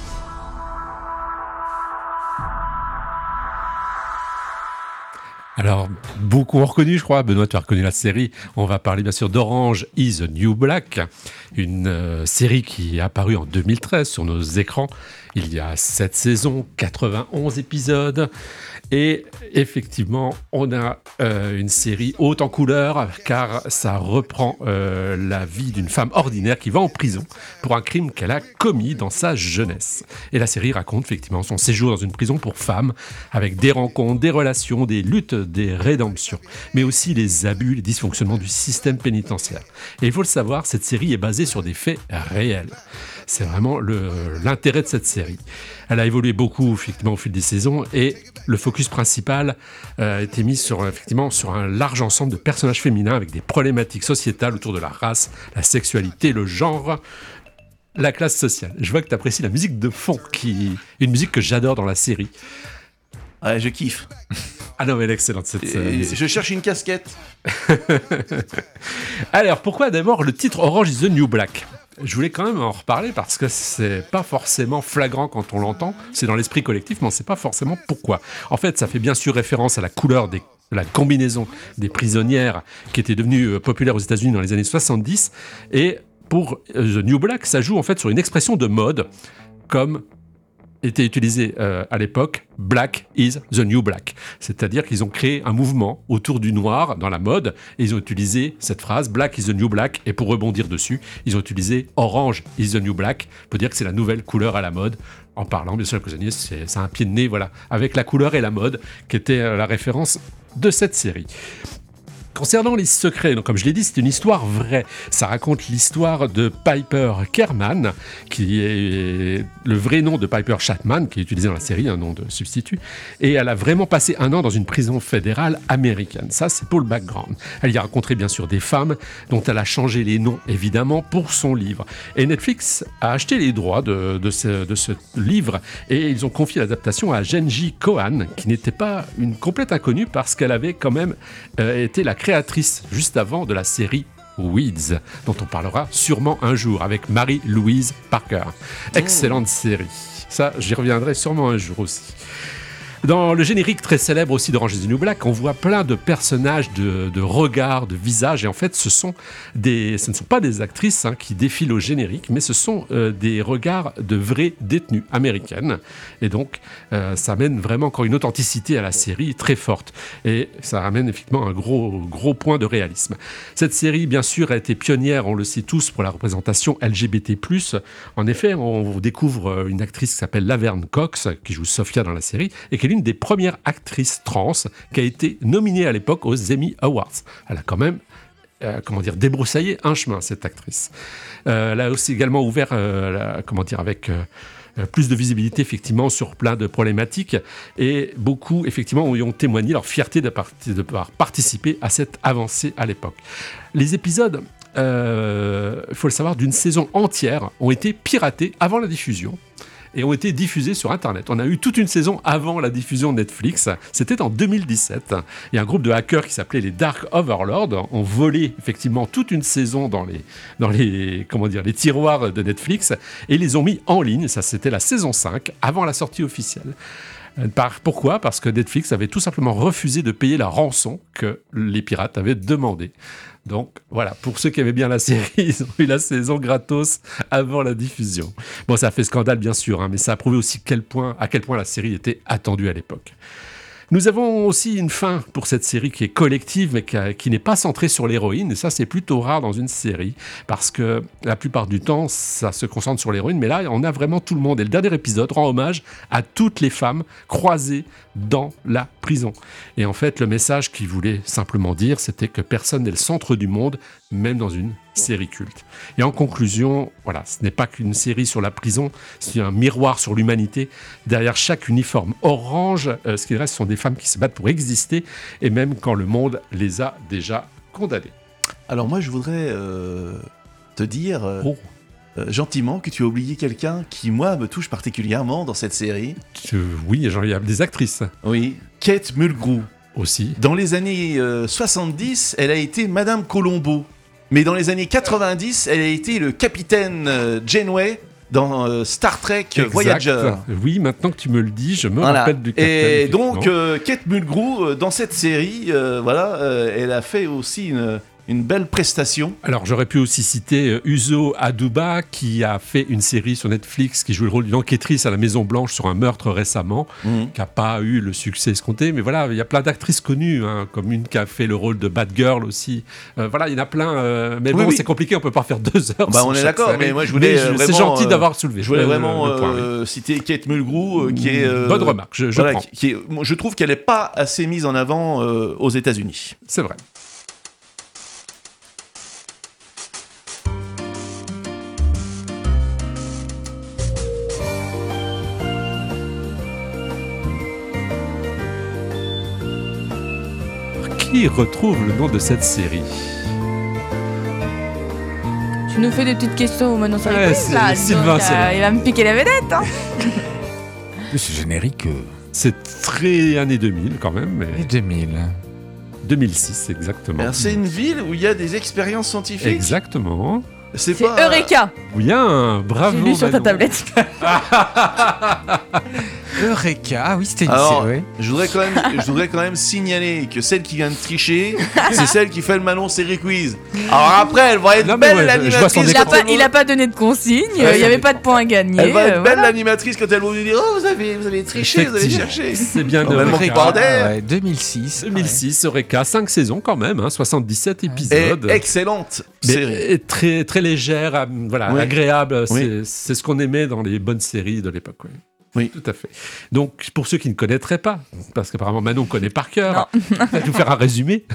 Speaker 7: Alors, beaucoup ont reconnu, je crois. Benoît, tu as reconnu la série. On va parler bien sûr d'Orange is the New Black, une euh, série qui est apparue en deux mille treize sur nos écrans. Il y a sept saisons, quatre-vingt-onze épisodes. Et effectivement, on a euh, une série haute en couleur, car ça reprend euh, la vie d'une femme ordinaire qui va en prison pour un crime qu'elle a commis dans sa jeunesse. Et la série raconte effectivement son séjour dans une prison pour femmes, avec des rencontres, des relations, des luttes, des rédemptions, mais aussi les abus, les dysfonctionnements du système pénitentiaire. Et il faut le savoir, cette série est basée sur des faits réels. C'est vraiment le, l'intérêt de cette série. Elle a évolué beaucoup effectivement au fil des saisons et le focus principal euh, a été mis sur, effectivement, sur un large ensemble de personnages féminins avec des problématiques sociétales autour de la race, la sexualité, le genre, la classe sociale. Je vois que tu apprécies la musique de fond, qui une musique que j'adore dans la série.
Speaker 2: Ouais, je kiffe.
Speaker 7: Ah non, mais elle est excellente cette série.
Speaker 2: Je cherche une casquette.
Speaker 7: Alors, pourquoi d'abord le titre Orange is the New Black ? Je voulais quand même en reparler parce que c'est pas forcément flagrant quand on l'entend, c'est dans l'esprit collectif, mais on sait pas forcément pourquoi. En fait, ça fait bien sûr référence à la couleur des la combinaison des prisonnières qui était devenue populaire aux États-Unis dans les années soixante-dix, et pour The New Black, ça joue en fait sur une expression de mode comme était utilisé euh, à l'époque, Black is the New Black. C'est-à-dire qu'ils ont créé un mouvement autour du noir dans la mode, et ils ont utilisé cette phrase, Black is the New Black, et pour rebondir dessus, ils ont utilisé Orange is the New Black, pour dire que c'est la nouvelle couleur à la mode, en parlant, bien sûr, la prisonnière, c'est, c'est un pied de nez, voilà, avec la couleur et la mode, qui était euh, la référence de cette série. Concernant les secrets, donc comme je l'ai dit, c'est une histoire vraie. Ça raconte l'histoire de Piper Kerman, qui est le vrai nom de Piper Chapman, qui est utilisé dans la série, un nom de substitut. Et elle a vraiment passé un an dans une prison fédérale américaine. Ça, c'est pour le background. Elle y a rencontré bien sûr des femmes, dont elle a changé les noms, évidemment, pour son livre. Et Netflix a acheté les droits de, de, ce, de ce livre, et ils ont confié l'adaptation à Jenji Kohan, qui n'était pas une complète inconnue, parce qu'elle avait quand même euh, été la créatrice juste avant de la série Weeds, dont on parlera sûrement un jour avec Mary-Louise Parker. Excellente série. Ça, j'y reviendrai sûrement un jour aussi. Dans le générique très célèbre aussi d'Orange is the New Black, on voit plein de personnages, de, de regards, de visages, et en fait, ce, sont des, ce ne sont pas des actrices hein, qui défilent au générique, mais ce sont euh, des regards de vraies détenues américaines, et donc euh, ça amène vraiment encore une authenticité à la série très forte, et ça ramène effectivement un gros, gros point de réalisme. Cette série, bien sûr, a été pionnière, on le sait tous, pour la représentation L G B T plus. En effet, on découvre une actrice qui s'appelle Laverne Cox, qui joue Sophia dans la série, et qui est l'une des premières actrices trans qui a été nominée à l'époque aux Emmy Awards. Elle a quand même, euh, comment dire, débroussaillé un chemin, cette actrice. Euh, elle a aussi également ouvert, euh, la, comment dire, avec euh, plus de visibilité effectivement sur plein de problématiques, et beaucoup effectivement ont témoigné leur fierté de, part- de pouvoir participer à cette avancée à l'époque. Les épisodes, il euh, faut le savoir, d'une saison entière ont été piratés avant la diffusion et ont été diffusés sur Internet. On a eu toute une saison avant la diffusion de Netflix. C'était en deux mille dix-sept. Il y a un groupe de hackers qui s'appelait les Dark Overlords ont volé effectivement toute une saison dans les, dans les, comment dire, les tiroirs de Netflix et les ont mis en ligne. Ça, c'était la saison cinq, avant la sortie officielle. Par, pourquoi ? Parce que Netflix avait tout simplement refusé de payer la rançon que les pirates avaient demandé. Donc voilà, pour ceux qui avaient bien la série, ils ont eu la saison gratos avant la diffusion. Bon, ça a fait scandale bien sûr, hein, mais ça a prouvé aussi quel point, à quel point la série était attendue à l'époque. Nous avons aussi une fin pour cette série qui est collective, mais qui, a, qui n'est pas centrée sur l'héroïne. Et ça, c'est plutôt rare dans une série, parce que la plupart du temps, ça se concentre sur l'héroïne. Mais là, on a vraiment tout le monde. Et le dernier épisode rend hommage à toutes les femmes croisées dans la prison. Et en fait, le message qu'il voulait simplement dire, c'était que personne n'est le centre du monde, même dans une série culte. Et en conclusion, voilà, ce n'est pas qu'une série sur la prison, c'est un miroir sur l'humanité. Derrière chaque uniforme orange, euh, ce qui reste sont des femmes qui se battent pour exister, et même quand le monde les a déjà condamnées.
Speaker 2: Alors moi, je voudrais euh, te dire euh,
Speaker 7: oh.
Speaker 2: euh, gentiment que tu as oublié quelqu'un qui, moi, me touche particulièrement dans cette série.
Speaker 7: Euh, oui, genre, il y a des actrices.
Speaker 2: Oui. Kate Mulgrew.
Speaker 7: Aussi.
Speaker 2: Dans les années euh, soixante-dix, elle a été Madame Colombo. Mais dans les années quatre-vingt-dix, elle a été le capitaine euh, Janeway dans euh, Star Trek
Speaker 7: Exact.
Speaker 2: Voyager.
Speaker 7: Oui, maintenant que tu me le dis, je me
Speaker 2: Voilà.
Speaker 7: rappelle du capitaine.
Speaker 2: Et donc,
Speaker 7: effectivement.
Speaker 2: euh, Kate Mulgrew, euh, dans cette série, euh, voilà, euh, elle a fait aussi une, une belle prestation.
Speaker 7: Alors, j'aurais pu aussi citer euh, Uzo Aduba, qui a fait une série sur Netflix, qui joue le rôle d'une enquêtrice à la Maison-Blanche sur un meurtre récemment,
Speaker 2: Mmh.
Speaker 7: qui n'a pas eu le succès escompté. Mais voilà, il y a plein d'actrices connues, hein, comme une qui a fait le rôle de Batgirl aussi. Euh, voilà, il y en a plein. Euh, mais
Speaker 2: Oui,
Speaker 7: bon,
Speaker 2: oui.
Speaker 7: c'est compliqué, on ne peut pas faire deux heures.
Speaker 2: Bah,
Speaker 7: sur
Speaker 2: on est
Speaker 7: chaque
Speaker 2: d'accord,
Speaker 7: série.
Speaker 2: mais moi je voulais
Speaker 7: Mais
Speaker 2: euh,
Speaker 7: je-
Speaker 2: vraiment,
Speaker 7: C'est gentil
Speaker 2: euh,
Speaker 7: d'avoir soulevé.
Speaker 2: Je voulais
Speaker 7: le-
Speaker 2: vraiment
Speaker 7: le point, oui.
Speaker 2: euh, citer Kate Mulgrew, euh, qui est. euh,
Speaker 7: Bonne remarque, je- je
Speaker 2: voilà,
Speaker 7: prends.
Speaker 2: qui- qui est- moi, je trouve qu'elle n'est pas assez mise en avant euh, aux États-Unis.
Speaker 7: C'est vrai. Qui retrouve le nom de cette série?
Speaker 6: Tu nous fais des petites questions maintenant sur les
Speaker 7: Ouais,
Speaker 6: quiz,
Speaker 7: c'est
Speaker 6: là.
Speaker 7: Sylvain,
Speaker 6: Donc, euh,
Speaker 7: c'est-
Speaker 6: il va me piquer la vedette. Hein.
Speaker 3: Ce générique.
Speaker 7: C'est très années deux mille quand même. Mais...
Speaker 3: Et deux mille.
Speaker 7: deux mille six, exactement.
Speaker 2: Alors, c'est une ville où il y a des expériences scientifiques.
Speaker 7: Exactement.
Speaker 2: C'est
Speaker 6: C'est
Speaker 2: pas.
Speaker 6: Eureka.
Speaker 7: Bien, bravo.
Speaker 6: J'ai lu sur ta
Speaker 7: Manon.
Speaker 6: tablette.
Speaker 3: Eureka, ah oui, c'était une
Speaker 2: Alors,
Speaker 3: série.
Speaker 2: je voudrais quand même, je voudrais quand même signaler que celle qui vient de tricher, c'est celle qui fait le Manon Série Quiz. Alors après, elle va être
Speaker 7: Non, mais
Speaker 2: belle
Speaker 7: ouais, je- je vois son
Speaker 2: l'animatrice.
Speaker 6: Il a,
Speaker 2: quand
Speaker 6: pas,
Speaker 2: elle va-
Speaker 6: il a pas donné de consigne, il
Speaker 2: Ouais,
Speaker 6: n'y avait pas de points à gagner.
Speaker 2: Elle va être
Speaker 6: euh,
Speaker 2: belle
Speaker 6: voilà.
Speaker 2: l'animatrice quand elle va nous dire oh vous avez, vous avez triché, vous avez
Speaker 7: Effectivement.
Speaker 2: cherché.
Speaker 7: C'est bien
Speaker 2: Oh,
Speaker 7: de
Speaker 2: bah,
Speaker 7: Eureka.
Speaker 2: manque pas d'air.
Speaker 3: Ouais, deux mille six.
Speaker 7: deux mille six, Eureka, cinq saisons quand même, hein, soixante-dix-sept
Speaker 2: Et
Speaker 7: épisodes.
Speaker 2: excellente
Speaker 7: Mais
Speaker 2: série.
Speaker 7: et très, très légère, euh, voilà,
Speaker 2: Oui.
Speaker 7: agréable. C'est,
Speaker 2: Oui.
Speaker 7: c'est ce qu'on aimait dans les bonnes séries de l'époque. Oui.
Speaker 2: Oui.
Speaker 7: Tout à fait. Donc, pour ceux qui ne connaîtraient pas, parce qu'apparemment Manon connaît par cœur, je vais vous faire un résumé.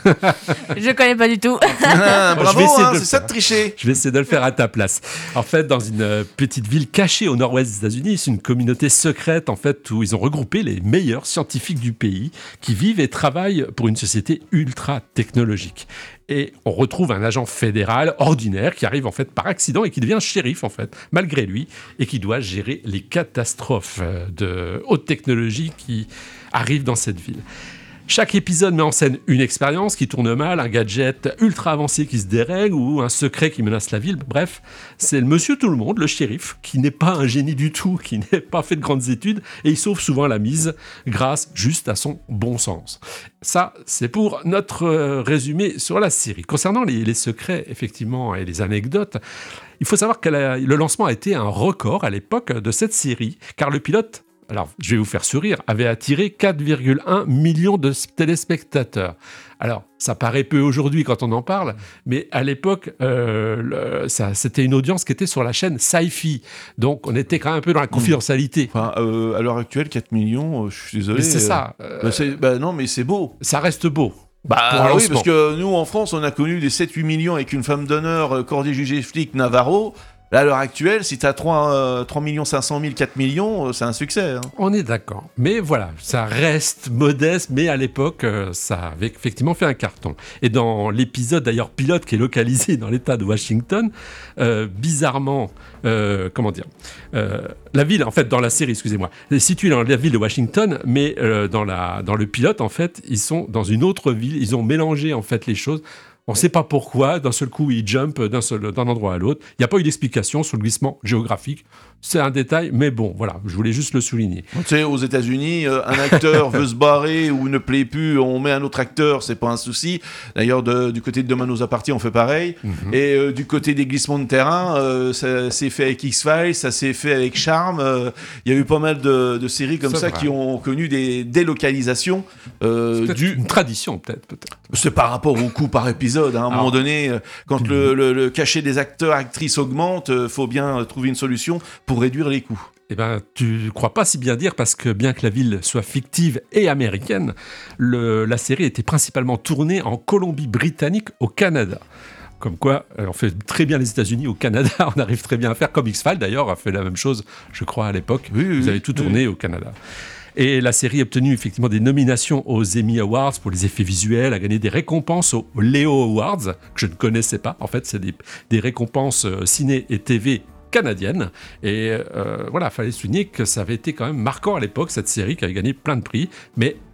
Speaker 6: Je connais pas du tout.
Speaker 2: Ah,
Speaker 7: Bon, je
Speaker 2: bravo,
Speaker 7: vais essayer
Speaker 2: hein,
Speaker 7: de le
Speaker 2: c'est ça
Speaker 7: faire.
Speaker 2: de tricher.
Speaker 7: Je vais essayer de le faire à ta place. En fait, dans une euh, petite ville cachée au nord-ouest des États-Unis, c'est une communauté secrète en fait où ils ont regroupé les meilleurs scientifiques du pays qui vivent et travaillent pour une société ultra technologique. Et on retrouve un agent fédéral ordinaire qui arrive en fait par accident et qui devient shérif en fait, malgré lui, et qui doit gérer les catastrophes euh, de haute technologie qui arrivent dans cette ville. Chaque épisode met en scène une expérience qui tourne mal, un gadget ultra avancé qui se dérègle ou un secret qui menace la ville. Bref, c'est le monsieur tout le monde, le shérif, qui n'est pas un génie du tout, qui n'est pas fait de grandes études et il sauve souvent la mise grâce juste à son bon sens. Ça, c'est pour notre euh, résumé sur la série. Concernant les, les secrets, effectivement, et les anecdotes, il faut savoir que la- le lancement a été un record à l'époque de cette série, car le pilote, alors je vais vous faire sourire, avait attiré quatre virgule un millions de téléspectateurs. Alors, ça paraît peu aujourd'hui quand on en parle, mais à l'époque, euh, le- ça, c'était une audience qui était sur la chaîne Sci-Fi. Donc, on était quand même un peu dans la confidentialité.
Speaker 2: Enfin, euh, à l'heure actuelle, quatre millions, euh, je suis désolé.
Speaker 7: Mais c'est
Speaker 2: euh,
Speaker 7: ça. euh,
Speaker 2: bah, c'est- bah, non, mais c'est beau.
Speaker 7: Ça reste beau.
Speaker 2: Bah
Speaker 7: Pour un
Speaker 2: oui,
Speaker 7: lancement.
Speaker 2: parce que nous, en France, on a connu des sept huit millions avec une femme d'honneur, euh, Cordier jugé flic Navarro. Là, à l'heure actuelle, si t'as trois, euh, trois millions cinq cent mille, quatre millions, euh, c'est un succès. hein.
Speaker 7: On est d'accord. Mais voilà, ça reste modeste, mais à l'époque, euh, ça avait effectivement fait un carton. Et dans l'épisode, d'ailleurs, pilote, qui est localisé dans l'État de Washington, euh, bizarrement, euh, comment dire, euh, la ville, en fait, dans la série, excusez-moi, est située dans la ville de Washington, mais euh, dans, la, dans le pilote, en fait, ils sont dans une autre ville, ils ont mélangé, en fait, les choses. On ne sait pas pourquoi, d'un seul coup, ils jumpent d'un, seul, d'un endroit à l'autre. Il n'y a pas eu d'explication sur le glissement géographique. C'est un détail, mais bon, voilà, je voulais juste le souligner.
Speaker 2: Tu sais, aux États-Unis, euh, un acteur veut se barrer ou ne plaît plus, on met un autre acteur, c'est pas un souci. D'ailleurs, de- du côté de Demain nous appartient, on fait pareil.
Speaker 7: Mhm.
Speaker 2: Et euh, du côté des glissements de terrain, euh, ça s'est fait avec X-Files, ça s'est fait avec Charme. euh, Il y a eu pas mal de, de séries comme
Speaker 7: C'est
Speaker 2: ça
Speaker 7: vrai.
Speaker 2: qui ont connu des délocalisations. euh,
Speaker 7: C'est peut-être
Speaker 2: du...
Speaker 7: une tradition, peut-être. peut-être.
Speaker 2: C'est par rapport au coût par épisode. hein. À un moment
Speaker 7: Alors,
Speaker 2: donné, euh, quand le, le- le cachet des acteurs, actrices augmente, il faut bien euh, trouver une solution pour réduire les coûts.
Speaker 7: Eh ben, tu crois pas si bien dire parce que bien que la ville soit fictive et américaine, le- la série était principalement tournée en Colombie-Britannique au Canada. Comme quoi, euh, on fait très bien les États-Unis au Canada, on arrive très bien à faire, comme X-Files d'ailleurs a fait la même chose, je crois, à l'époque.
Speaker 2: Oui, oui,
Speaker 7: Vous avez
Speaker 2: oui.
Speaker 7: tout tourné au Canada. Et la série a obtenu effectivement des nominations aux Emmy Awards pour les effets visuels, a gagné des récompenses aux Leo Awards, que je ne connaissais pas. En fait, c'est des, des récompenses euh, ciné et T V canadiennes. Et euh, voilà, il fallait souligner que ça avait été quand même marquant à l'époque, cette série qui avait gagné plein de prix. Mais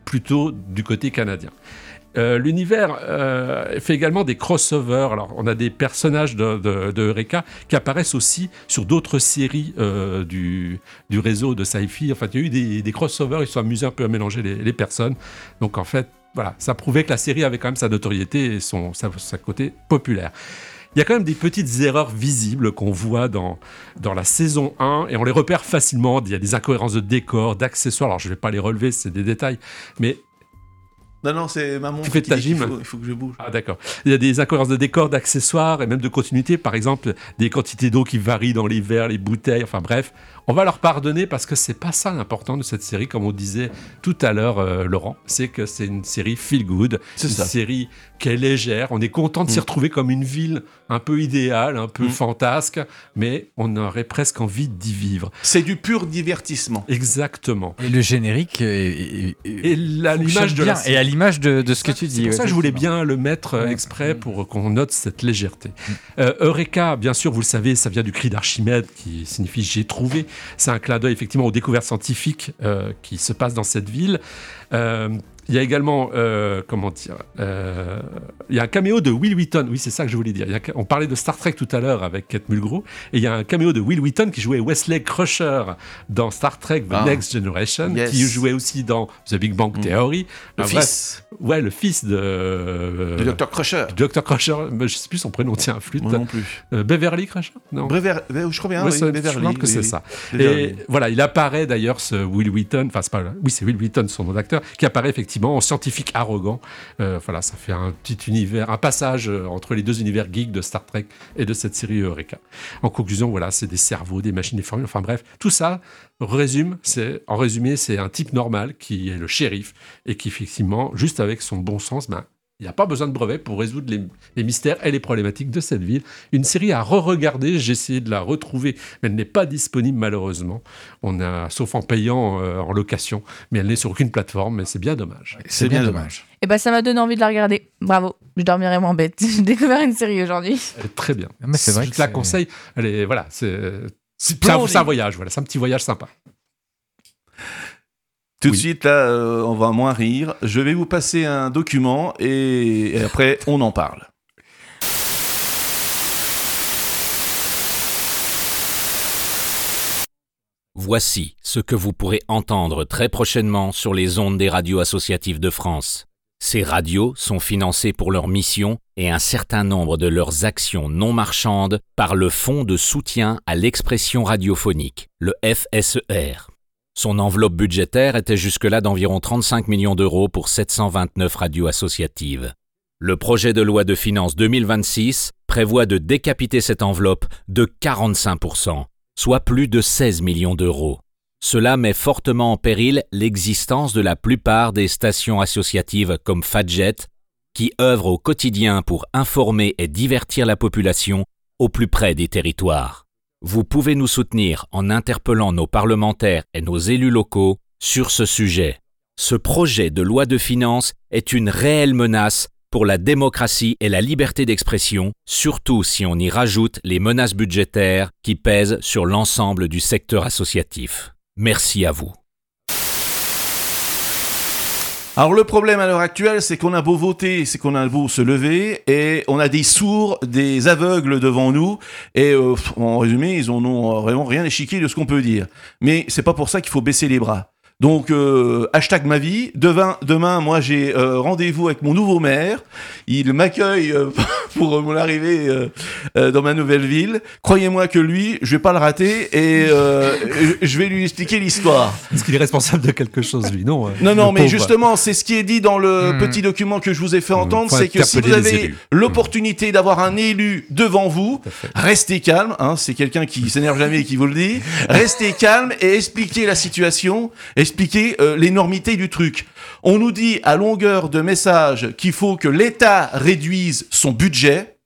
Speaker 7: plutôt du côté canadien. Euh, l'univers euh, fait également des crossovers. Alors, on a des personnages de, de, de Eureka qui apparaissent aussi sur d'autres séries euh, du, du réseau de Sci-Fi. Enfin, il y a eu des, des crossovers, ils se sont amusés un peu à mélanger les, les personnes. Donc, en fait, voilà, ça prouvait que la série avait quand même sa notoriété et son, sa, sa côté populaire. Il y a quand même des petites erreurs visibles qu'on voit dans, dans la saison un et on les repère facilement. Il y a des incohérences de décors, d'accessoires. Alors, je ne vais pas les relever, c'est des détails, mais...
Speaker 2: Non, non, c'est maman
Speaker 7: tu fais
Speaker 2: qui
Speaker 7: ta
Speaker 2: dit qu'il
Speaker 7: gym.
Speaker 2: faut, il faut que je bouge.
Speaker 7: Ah, d'accord. Il y a des incohérences de décors, d'accessoires et même de continuité. Par exemple, des quantités d'eau qui varient dans les verres, les bouteilles. Enfin bref, on va leur pardonner parce que c'est pas ça l'important de cette série, comme on disait tout à l'heure, euh, Laurent. C'est que c'est une série feel good,
Speaker 2: c'est
Speaker 7: une
Speaker 2: ça.
Speaker 7: série qui est légère. On est content de s'y
Speaker 2: Mm.
Speaker 7: retrouver comme une ville un peu idéale, un peu
Speaker 2: Mm.
Speaker 7: fantasque, mais on aurait presque envie d'y vivre.
Speaker 2: C'est du pur divertissement.
Speaker 7: Exactement.
Speaker 3: Et le générique est, est,
Speaker 7: Et la-
Speaker 3: fonctionne
Speaker 7: l'image de
Speaker 3: bien,
Speaker 7: la
Speaker 3: et à l'image de, de ce que tu dis.
Speaker 7: C'est pour
Speaker 3: ouais,
Speaker 7: ça que je voulais
Speaker 3: effectivement.
Speaker 7: bien le mettre euh, exprès pour qu'on note cette légèreté. Euh, Eureka, bien sûr, vous le savez, ça vient du cri d'Archimède qui signifie j'ai trouvé. C'est un clin d'œil effectivement aux découvertes scientifiques euh, qui se passent dans cette ville. Euh, Il y a également, euh, comment dire, euh, il y a un caméo de Will Wheaton. Oui, c'est ça que je voulais dire. Il y a, on parlait de Star Trek tout à l'heure avec Kate Mulgrew. Et il y a un caméo de Will Wheaton qui jouait Wesley Crusher dans Star Trek The
Speaker 2: Ah.
Speaker 7: Next Generation,
Speaker 2: Yes.
Speaker 7: qui jouait aussi dans The Big Bang Theory.
Speaker 2: Le
Speaker 7: Ah,
Speaker 2: fils.
Speaker 7: bref. Ouais, le fils de... euh,
Speaker 2: Du docteur Crusher.
Speaker 7: du docteur Crusher. Mais je sais plus son prénom, tiens, flûte.
Speaker 2: Moi non plus.
Speaker 7: Euh, Beverly Crusher Non.
Speaker 2: Brever... Je crois bien,
Speaker 7: Ouais,
Speaker 2: oui,
Speaker 7: ça-
Speaker 2: Beverly,
Speaker 7: je pense que
Speaker 2: oui,
Speaker 7: c'est
Speaker 2: oui.
Speaker 7: ça.
Speaker 2: Beverly.
Speaker 7: Et voilà, il apparaît d'ailleurs, ce Will Wheaton, enfin, c'est pas, oui, c'est Will Wheaton, son nom d'acteur, qui apparaît effectivement en scientifique arrogant. Euh, voilà, ça fait un petit univers, un passage euh, entre les deux univers geeks de Star Trek et de cette série Eureka. En conclusion, voilà, c'est des cerveaux, des machines, des formules, enfin bref, tout ça résume, c'est, en résumé, c'est un type normal qui est le shérif et qui, effectivement, juste avec son bon sens, ben, il n'y a pas besoin de brevet pour résoudre les, les mystères et les problématiques de cette ville. Une série à re-regarder, j'ai essayé de la retrouver, mais elle n'est pas disponible malheureusement. On a, sauf en payant euh, en location, mais elle n'est sur aucune plateforme, mais c'est bien dommage.
Speaker 2: C'est bien dommage.
Speaker 6: Et bah ça m'a donné envie de la regarder. Bravo, je dormirai moins bête. J'ai découvert une série aujourd'hui.
Speaker 7: Elle est très bien.
Speaker 3: Mais c'est vrai
Speaker 7: je
Speaker 3: que
Speaker 7: te la
Speaker 3: c'est-
Speaker 7: conseille. Elle est, voilà, c'est, c'est,
Speaker 2: Plongée.
Speaker 7: un, c'est un voyage, voilà, c'est un petit voyage sympa.
Speaker 2: Tout
Speaker 7: Oui.
Speaker 2: de suite, là, euh, on va moins rire. Je vais vous passer un document et, et après, on en parle.
Speaker 5: Voici ce que vous pourrez entendre très prochainement sur les ondes des radios associatives de France. Ces radios sont financées pour leur mission et un certain nombre de leurs actions non marchandes par le Fonds de soutien à l'expression radiophonique, le F S E R. Son enveloppe budgétaire était jusque-là d'environ trente-cinq millions d'euros pour sept cent vingt-neuf radios associatives. Le projet de loi de finances deux mille vingt-six prévoit de décapiter cette enveloppe de quarante-cinq pour cent, soit plus de seize millions d'euros. Cela met fortement en péril l'existence de la plupart des stations associatives comme Fadjet, qui œuvrent au quotidien pour informer et divertir la population au plus près des territoires. Vous pouvez nous soutenir en interpellant nos parlementaires et nos élus locaux sur ce sujet. Ce projet de loi de finances est une réelle menace pour la démocratie et la liberté d'expression, surtout si on y rajoute les menaces budgétaires qui pèsent sur l'ensemble du secteur associatif. Merci à vous.
Speaker 2: Alors le problème à l'heure actuelle, c'est qu'on a beau voter, c'est qu'on a beau se lever, et on a des sourds, des aveugles devant nous, et euh, en résumé, ils en ont vraiment rien échiqué de ce qu'on peut dire. Mais c'est pas pour ça qu'il faut baisser les bras. Donc, euh, hashtag ma vie. Demain, demain moi, j'ai euh, rendez-vous avec mon nouveau maire. Il m'accueille euh, pour mon arrivée euh, euh, dans ma nouvelle ville. Croyez-moi que lui, je vais pas le rater et euh, je vais lui expliquer l'histoire.
Speaker 7: Est-ce qu'il est responsable de quelque chose, lui Non, euh,
Speaker 2: Non, non,
Speaker 7: le
Speaker 2: mais
Speaker 7: pauvre.
Speaker 2: justement, c'est ce qui est dit dans le
Speaker 7: Mmh.
Speaker 2: petit document que je vous ai fait entendre,
Speaker 7: faut
Speaker 2: c'est que si vous
Speaker 7: interpeller les
Speaker 2: avez
Speaker 7: élus.
Speaker 2: l'opportunité d'avoir un élu devant vous, restez calme, hein, c'est quelqu'un qui s'énerve jamais et qui vous le dit, restez calme et expliquez la situation, expliquez euh, l'énormité du truc. On nous dit à longueur de message qu'il faut que l'État réduise son budget.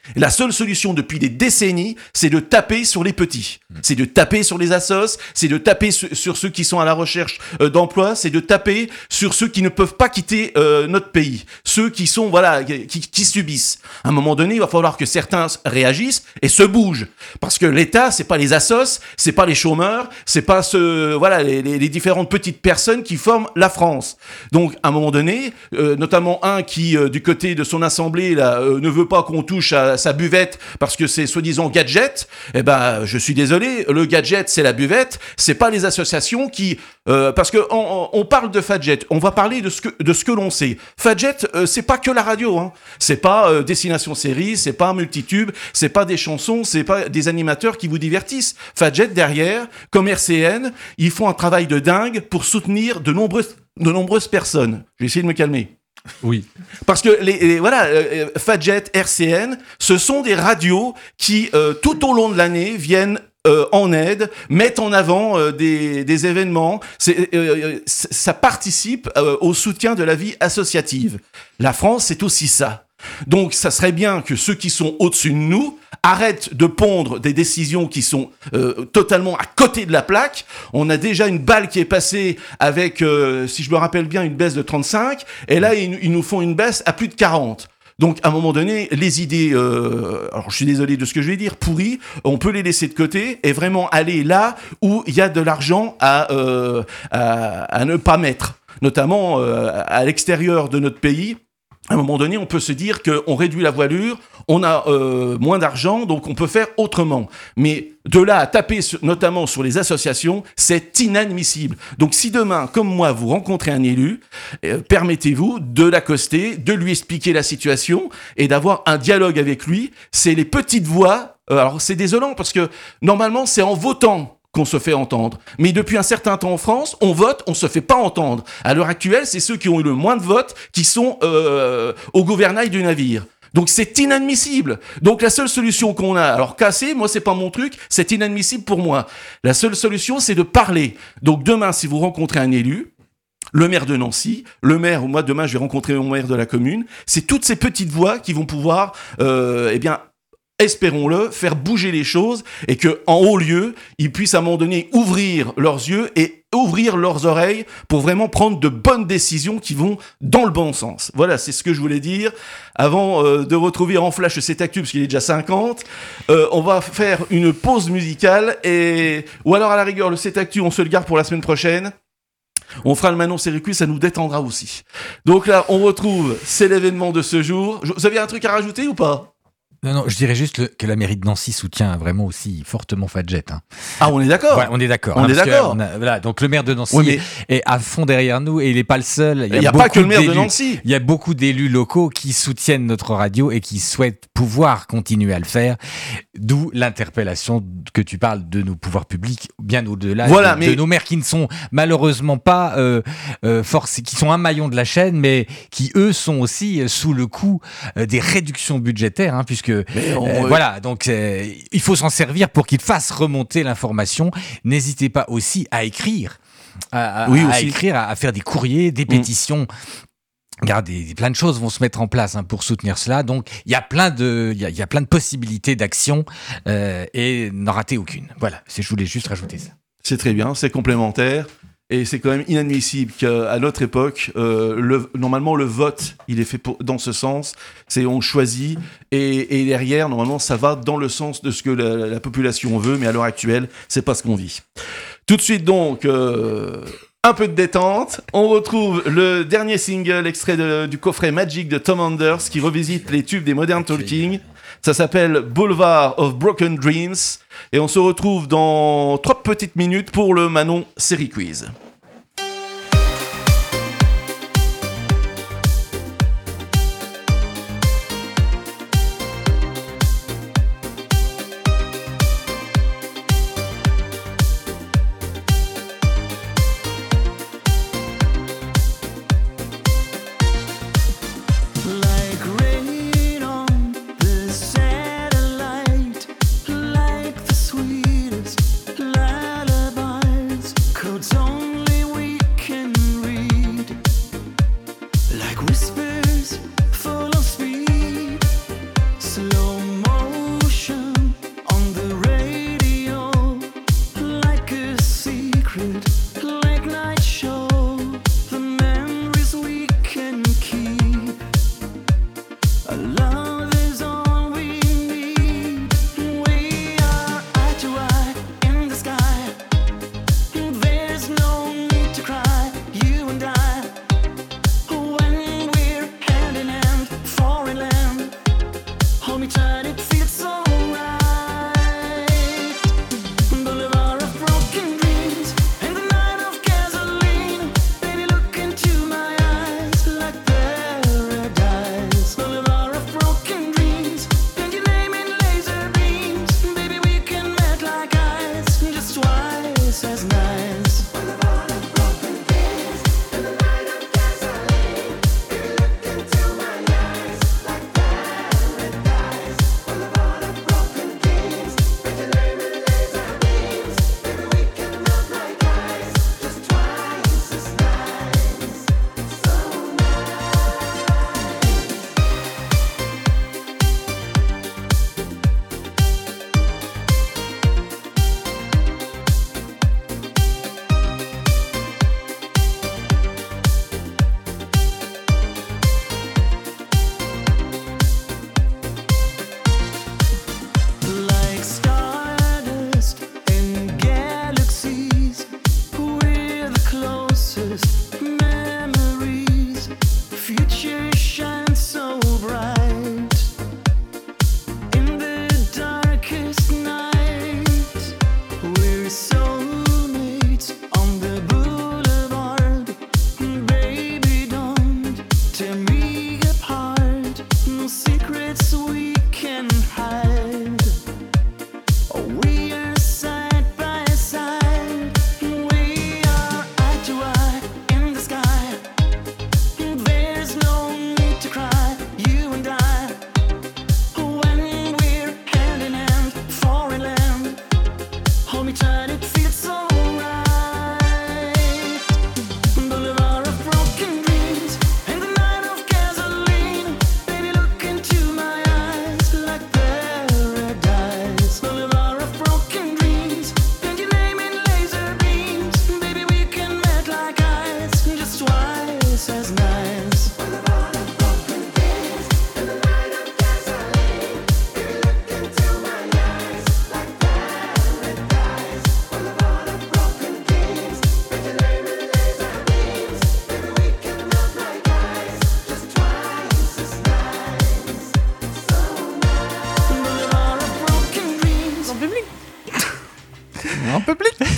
Speaker 2: Et la seule solution depuis des décennies, c'est de taper sur les petits. C'est de taper sur les assos, c'est de taper sur, sur ceux qui sont à la recherche euh, d'emploi, c'est de taper sur ceux qui ne peuvent pas quitter euh, notre pays, ceux qui sont voilà qui, qui subissent. À un moment donné, il va falloir que certains réagissent et se bougent, parce que l'État, c'est pas les assos, c'est pas les chômeurs, c'est pas ce voilà les, les, les différentes petites personnes qui forment la France. Donc à un moment donné, euh, notamment un qui euh, du côté de son assemblée là euh, ne veut pas qu'on touche à sa buvette parce que c'est soi-disant gadget. Eh ben, je suis désolé, le gadget c'est la buvette, c'est pas les associations qui euh, parce que on, on parle de Fadjet, on va parler de ce que de ce que l'on sait. Fadjet, euh, c'est pas que la radio, hein. C'est pas euh, Destination Série, c'est pas un multitube, c'est pas des chansons, c'est pas des animateurs qui vous divertissent. Fadjet derrière, comme R C N, ils font un travail de dingue pour soutenir de nombreuses de nombreuses personnes. Je vais essayer de me calmer.
Speaker 7: Oui.
Speaker 2: Parce que les, les voilà, euh, Fadjet, R C N, ce sont des radios qui, euh, tout au long de l'année, viennent euh, en aide, mettent en avant euh, des, des événements. C'est, euh, ça participe euh, au soutien de la vie associative. La France, c'est aussi ça. Donc, ça serait bien que ceux qui sont au-dessus de nous arrêtent de pondre des décisions qui sont euh, totalement à côté de la plaque. On a déjà une balle qui est passée avec, euh, si je me rappelle bien, une baisse de trente-cinq. Et là, ils, ils nous font une baisse à plus de quarante. Donc, à un moment donné, les idées, euh, alors je suis désolé de ce que je vais dire, pourries, on peut les laisser de côté et vraiment aller là où il y a de l'argent à, euh, à, à ne pas mettre. Notamment euh, à l'extérieur de notre pays. À un moment donné, on peut se dire qu'on réduit la voilure, on a euh, moins d'argent, donc on peut faire autrement. Mais de là à taper sur, notamment sur les associations, c'est inadmissible. Donc si demain, comme moi, vous rencontrez un élu, euh, permettez-vous de l'accoster, de lui expliquer la situation et d'avoir un dialogue avec lui. C'est les petites voix. Euh, alors c'est désolant parce que normalement, c'est en votant qu'on se fait entendre. Mais depuis un certain temps en France, on vote, on se fait pas entendre. À l'heure actuelle, c'est ceux qui ont eu le moins de votes qui sont euh, au gouvernail du navire. Donc c'est inadmissible. Donc la seule solution qu'on a, alors casser, moi c'est pas mon truc, c'est inadmissible pour moi. La seule solution, c'est de parler. Donc demain, si vous rencontrez un élu, le maire de Nancy, le maire, ou moi demain je vais rencontrer mon maire de la commune, c'est toutes ces petites voix qui vont pouvoir, euh, eh bien, espérons-le, faire bouger les choses et que en haut lieu, ils puissent à un moment donné ouvrir leurs yeux et ouvrir leurs oreilles pour vraiment prendre de bonnes décisions qui vont dans le bon sens. Voilà, c'est ce que je voulais dire. Avant euh, de retrouver en flash cet actu, parce qu'il est déjà cinquante, euh, on va faire une pause musicale et ou alors à la rigueur, le cet actu, on se le garde pour la semaine prochaine. On fera le Manon Série Quiz, ça nous détendra aussi. Donc là, on retrouve, c'est l'événement de ce jour. Vous avez un truc à rajouter ou pas ?
Speaker 3: Non, non, je dirais juste le, que la mairie de Nancy soutient vraiment aussi fortement Fadjet. Hein.
Speaker 2: Ah, on est d'accord.
Speaker 3: Ouais, on est d'accord.
Speaker 2: On
Speaker 3: hein,
Speaker 2: est d'accord.
Speaker 3: A, voilà, donc le maire de Nancy
Speaker 2: oui, mais...
Speaker 3: est à fond derrière nous et il n'est pas le seul.
Speaker 2: Il n'y a, a pas que le maire de Nancy.
Speaker 3: Il y a beaucoup d'élus locaux qui soutiennent notre radio et qui souhaitent pouvoir continuer à le faire. D'où l'interpellation que tu parles de nos pouvoirs publics, bien au-delà
Speaker 2: voilà,
Speaker 3: de,
Speaker 2: mais...
Speaker 3: de nos maires qui ne sont malheureusement pas euh, euh, forcés, qui sont un maillon de la chaîne, mais qui eux sont aussi sous le coup euh, des réductions budgétaires, hein, puisque
Speaker 2: mais on,
Speaker 3: euh, voilà, donc euh, il faut s'en servir pour qu'ils fassent remonter l'information. N'hésitez pas aussi à écrire, à, à,
Speaker 2: oui,
Speaker 3: à écrire, à, à faire des courriers, des pétitions. Mmh. Regardez, plein de choses vont se mettre en place hein, pour soutenir cela. Donc, il y a plein de, il y a, y a plein de possibilités d'action euh, et n'en ratez aucune. Voilà, je voulais juste rajouter ça.
Speaker 2: C'est très bien, c'est complémentaire. Et c'est quand même inadmissible qu'à notre époque, euh, le, normalement le vote, il est fait pour, dans ce sens. C'est on choisit et, et derrière, normalement, ça va dans le sens de ce que la, la population veut. Mais à l'heure actuelle, c'est pas ce qu'on vit. Tout de suite donc, euh, un peu de détente. On retrouve le dernier single extrait de, du coffret Magic de Tom Anders qui revisite les tubes des Modern Talking. Ça s'appelle Boulevard of Broken Dreams. Et on se retrouve dans trois petites minutes pour le Manon Série Quiz.
Speaker 8: Don't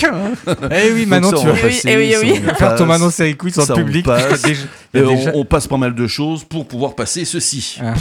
Speaker 3: Eh oui, Manon,
Speaker 2: Donc ça,
Speaker 3: tu
Speaker 2: on
Speaker 3: vas
Speaker 2: va
Speaker 6: oui,
Speaker 2: passer,
Speaker 6: eh oui, eh
Speaker 2: ça,
Speaker 6: oui.
Speaker 2: on
Speaker 3: faire ton
Speaker 2: passe.
Speaker 3: Manon série quiz en
Speaker 2: Ça, on
Speaker 3: public.
Speaker 2: passe.
Speaker 3: Déjà-
Speaker 2: Et
Speaker 3: déjà-
Speaker 2: on, on passe pas mal de choses pour pouvoir passer ceci.
Speaker 3: Ah.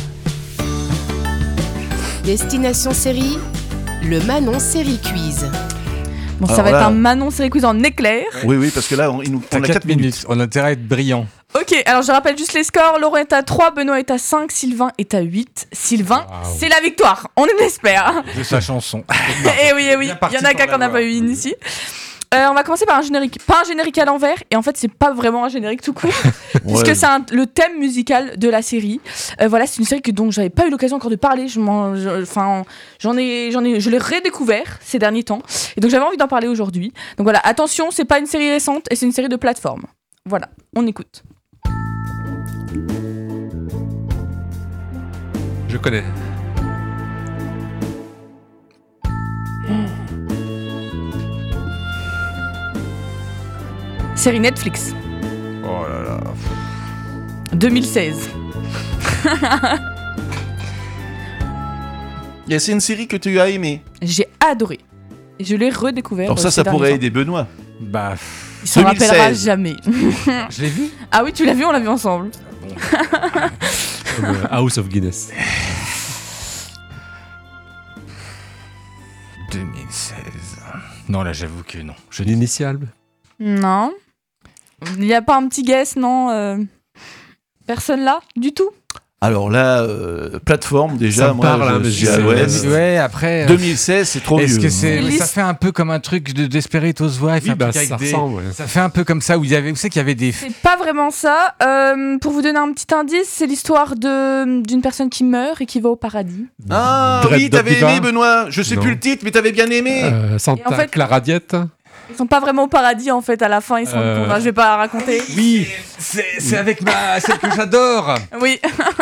Speaker 4: Destination série, le Manon série quiz.
Speaker 6: Bon, ça
Speaker 2: Alors
Speaker 6: va
Speaker 2: là-
Speaker 6: être un Manon série quiz en éclair.
Speaker 2: Oui, oui, parce que là, on, il nous,
Speaker 3: T'as
Speaker 2: on a
Speaker 3: quatre
Speaker 2: quatre minutes.
Speaker 3: minutes. On a intérêt à être brillant.
Speaker 6: Ok, alors je rappelle juste les scores. Laurent est à trois, Benoît est à cinq, Sylvain est à huit. Sylvain,
Speaker 3: Wow.
Speaker 6: c'est la victoire, on l'espère.
Speaker 3: De sa chanson.
Speaker 6: Eh oui, eh oui,
Speaker 3: Bien
Speaker 6: il
Speaker 3: parti
Speaker 6: y en a
Speaker 3: pour
Speaker 6: qu'un qu'on n'a
Speaker 3: l'avoir.
Speaker 6: pas eu une ici. Euh, on va commencer par un générique, pas un générique à l'envers, et en fait c'est pas vraiment un générique tout court, puisque
Speaker 2: Ouais.
Speaker 6: c'est un- le thème musical de la série. Euh, voilà, c'est une série que, dont j'avais pas eu l'occasion encore de parler. Je m'en, je- enfin, j'en ai, j'en ai, je l'ai redécouvert ces derniers temps, et donc j'avais envie d'en parler aujourd'hui. Donc voilà, attention, c'est pas une série récente, et c'est une série de plateforme. Voilà, on écoute.
Speaker 7: Je connais.
Speaker 6: Série Netflix,
Speaker 3: Oh là là.
Speaker 6: deux mille seize.
Speaker 2: Et c'est une série que tu as aimée.
Speaker 6: J'ai adoré. Et je l'ai redécouvert.
Speaker 2: Alors ça,
Speaker 6: euh,
Speaker 2: ça
Speaker 6: ces
Speaker 2: pourrait
Speaker 6: derniers temps.
Speaker 2: aider Benoît.
Speaker 3: Bah,
Speaker 6: Il s'en
Speaker 2: deux mille
Speaker 6: rappellera
Speaker 2: seize.
Speaker 6: jamais.
Speaker 3: je l'ai vu.
Speaker 6: Ah oui, tu l'as vu, on l'a vu ensemble.
Speaker 7: Comme, euh, House of Guinness.
Speaker 3: deux mille seize. Non, là, j'avoue que non.
Speaker 7: Je l'initial.
Speaker 6: Non. Il n'y a pas un petit guess, non euh, Personne là, du tout.
Speaker 2: Alors là, euh, plateforme déjà,
Speaker 7: Ça me
Speaker 2: moi,
Speaker 7: parle, hein,
Speaker 2: je
Speaker 7: mais
Speaker 2: suis
Speaker 7: je
Speaker 2: à
Speaker 7: sais-
Speaker 2: l'ouest.
Speaker 3: Ouais, après. euh,
Speaker 2: deux mille seize, c'est trop
Speaker 3: Est-ce
Speaker 2: vieux.
Speaker 3: que c'est,
Speaker 6: Liste-
Speaker 3: ça fait un peu comme un truc de Desperate Housewives,
Speaker 7: Oui,
Speaker 3: un
Speaker 7: bah,
Speaker 3: truc avec
Speaker 7: ça
Speaker 3: des-
Speaker 7: ressemble, ouais.
Speaker 3: Ça fait un peu comme ça où il y avait, vous savez qu'il y avait des.
Speaker 6: C'est pas vraiment ça. Euh, pour vous donner un petit indice, c'est l'histoire de d'une personne qui meurt et qui va au paradis.
Speaker 2: Ah
Speaker 7: Dread
Speaker 2: oui, t'avais
Speaker 7: Diva.
Speaker 2: aimé Benoît. Je sais
Speaker 7: Non.
Speaker 2: plus le titre, mais t'avais bien aimé.
Speaker 7: Euh, Santa
Speaker 6: Et en fait-
Speaker 7: Clara Diet.
Speaker 6: Ils sont pas vraiment au paradis en fait à la fin. Ils sont.
Speaker 7: Euh.
Speaker 6: Enfin, je vais pas la raconter.
Speaker 3: Oui, c'est, c'est avec ma celle que j'adore.
Speaker 6: Oui,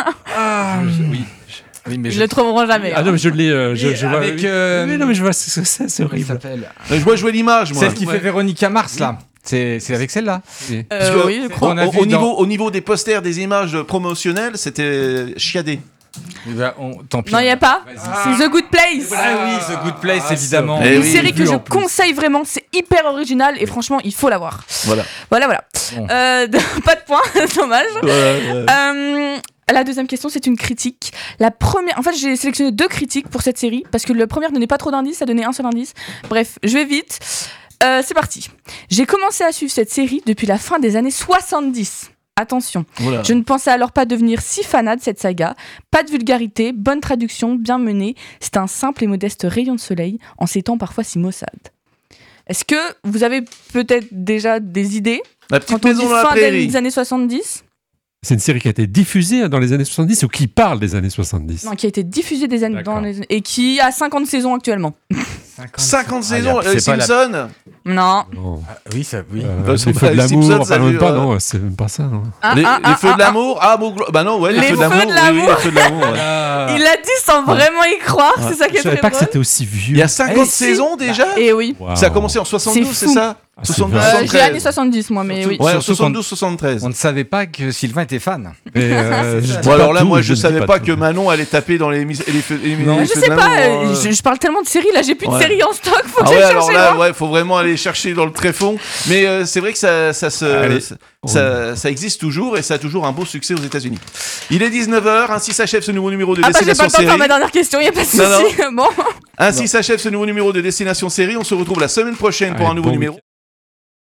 Speaker 3: Ah, oui. Oui, mais
Speaker 6: ils le trouveront jamais.
Speaker 7: Ah non, mais je l'ai. euh, je,
Speaker 3: Oui,
Speaker 7: je vois,
Speaker 3: avec,
Speaker 7: oui.
Speaker 3: euh,
Speaker 7: Oui, non, mais je vois ce que c'est, c'est
Speaker 3: Comment il
Speaker 7: horrible.
Speaker 3: s'appelle
Speaker 2: Euh, Je vois jouer l'image, moi.
Speaker 3: Celle qui
Speaker 2: Ouais.
Speaker 3: fait Véronica Mars là. C'est, c'est avec celle-là.
Speaker 6: Euh,
Speaker 2: Parce que
Speaker 6: oui, je crois.
Speaker 3: On a
Speaker 2: au,
Speaker 3: vu
Speaker 2: au
Speaker 3: dans-
Speaker 2: niveau, au niveau des posters, des images promotionnelles, c'était chiadé.
Speaker 3: Eh ben, on- tant pis.
Speaker 6: Non, il n'y a pas.
Speaker 3: Vas-y.
Speaker 6: C'est The Good Place.
Speaker 3: Ah oui, The Good Place,
Speaker 7: Ah,
Speaker 3: évidemment.
Speaker 2: Eh
Speaker 6: Une
Speaker 2: oui,
Speaker 6: série
Speaker 7: vu
Speaker 6: que je
Speaker 7: en plus.
Speaker 6: conseille vraiment. C'est hyper original et franchement, il faut la voir.
Speaker 2: Voilà.
Speaker 6: Voilà, voilà.
Speaker 3: Bon.
Speaker 6: Euh, pas de points, dommage.
Speaker 2: Ouais, ouais.
Speaker 6: Euh, la deuxième question, c'est une critique. La première, en fait, j'ai sélectionné deux critiques pour cette série parce que la première donnait pas trop d'indices, ça donnait un seul indice. Bref, je vais vite. Euh, c'est parti. J'ai commencé à suivre cette série depuis la fin des années soixante-dix. Attention,
Speaker 2: Voilà.
Speaker 6: je ne pensais alors pas devenir si fanat de cette saga. Pas de vulgarité, bonne traduction, bien menée. C'est un simple et modeste rayon de soleil en ces temps parfois si maussades. Est-ce que vous avez peut-être déjà des idées
Speaker 2: La petite
Speaker 6: quand on dit
Speaker 2: maison dans la
Speaker 6: fin
Speaker 2: prairie.
Speaker 6: des années soixante-dix?
Speaker 7: C'est une série qui a été diffusée dans les années soixante-dix ou qui parle des années soixante-dix.
Speaker 6: Non, qui a été diffusée des années
Speaker 7: D'accord.
Speaker 6: dans les... et qui a cinquante saisons actuellement.
Speaker 2: cinquante
Speaker 3: Ah,
Speaker 2: saisons,
Speaker 3: y a-
Speaker 2: euh,
Speaker 3: c'est pas la-
Speaker 2: Simpson.
Speaker 6: Non.
Speaker 7: Non.
Speaker 3: Ah, oui, ça, oui.
Speaker 7: Euh,
Speaker 2: Bah,
Speaker 7: les
Speaker 2: c'est
Speaker 7: feux
Speaker 2: pas-
Speaker 7: de
Speaker 2: Simpson,
Speaker 7: l'amour,
Speaker 2: ça
Speaker 7: enfin, même
Speaker 2: dure,
Speaker 7: pas,
Speaker 2: euh,
Speaker 7: non, c'est même pas ça. Non.
Speaker 6: Ah,
Speaker 2: Les,
Speaker 6: ah,
Speaker 2: les
Speaker 6: ah,
Speaker 2: feux
Speaker 6: ah,
Speaker 2: de l'amour. Ah, bon, glo- bah non, ouais, les,
Speaker 6: Les
Speaker 2: feux de
Speaker 6: feux
Speaker 2: l'amour.
Speaker 6: de
Speaker 2: Oui, oui,
Speaker 6: l'amour.
Speaker 2: les feux de l'amour. ouais.
Speaker 3: Ah.
Speaker 6: Il l'a dit sans vraiment y croire, c'est ça qui
Speaker 7: Je
Speaker 6: est
Speaker 7: savais
Speaker 6: très
Speaker 7: pas que
Speaker 6: drôle.
Speaker 7: c'était aussi vieux.
Speaker 2: Il y a cinquante
Speaker 6: Eh, si.
Speaker 2: saisons déjà.
Speaker 6: Et oui.
Speaker 7: Waouh.
Speaker 2: Ça a commencé en soixante-douze,
Speaker 6: C'est
Speaker 2: c'est
Speaker 6: fou.
Speaker 2: ça
Speaker 7: Ah, c'est
Speaker 2: soixante-douze,
Speaker 7: vrai.
Speaker 6: Euh, j'ai
Speaker 2: soixante-treize.
Speaker 6: années soixante-dix, moi, mais oui.
Speaker 2: Ouais,
Speaker 3: Surtout
Speaker 2: soixante-douze, soixante-treize.
Speaker 3: On ne savait pas que Sylvain était fan.
Speaker 7: Et, euh, je dis
Speaker 2: Bon,
Speaker 7: pas
Speaker 2: alors là,
Speaker 7: tout,
Speaker 2: moi, je
Speaker 7: ne dis
Speaker 2: savais pas
Speaker 7: tout.
Speaker 2: que Manon allait taper dans les, mis- les feux, les,
Speaker 3: Non.
Speaker 2: les
Speaker 6: Je
Speaker 2: feux
Speaker 6: sais
Speaker 2: de
Speaker 6: pas,
Speaker 2: l'amour,
Speaker 6: euh,
Speaker 2: euh.
Speaker 6: je, je parle tellement de séries, là j'ai plus de
Speaker 2: Ouais.
Speaker 6: séries en stock, faut que
Speaker 2: Ah
Speaker 6: j'aille
Speaker 2: ouais, alors
Speaker 6: chercher
Speaker 2: là,
Speaker 6: moi.
Speaker 2: ouais, faut vraiment aller chercher dans le tréfonds. Mais euh, c'est vrai que ça, ça, se,
Speaker 7: Allez.
Speaker 2: ça, ça, ça existe toujours et ça a toujours un beau succès aux États-Unis. Il est dix-neuf heures, ainsi s'achève ce nouveau numéro de
Speaker 6: Ah bah j'ai pas
Speaker 2: Destination
Speaker 6: le temps de faire
Speaker 2: Série.
Speaker 6: ma dernière question, y a pas de
Speaker 2: Non,
Speaker 6: souci. Bon.
Speaker 2: Ainsi s'achève ce nouveau numéro de Destination Série. On se retrouve la semaine prochaine pour
Speaker 7: Allez,
Speaker 2: un nouveau
Speaker 7: bon
Speaker 2: numéro.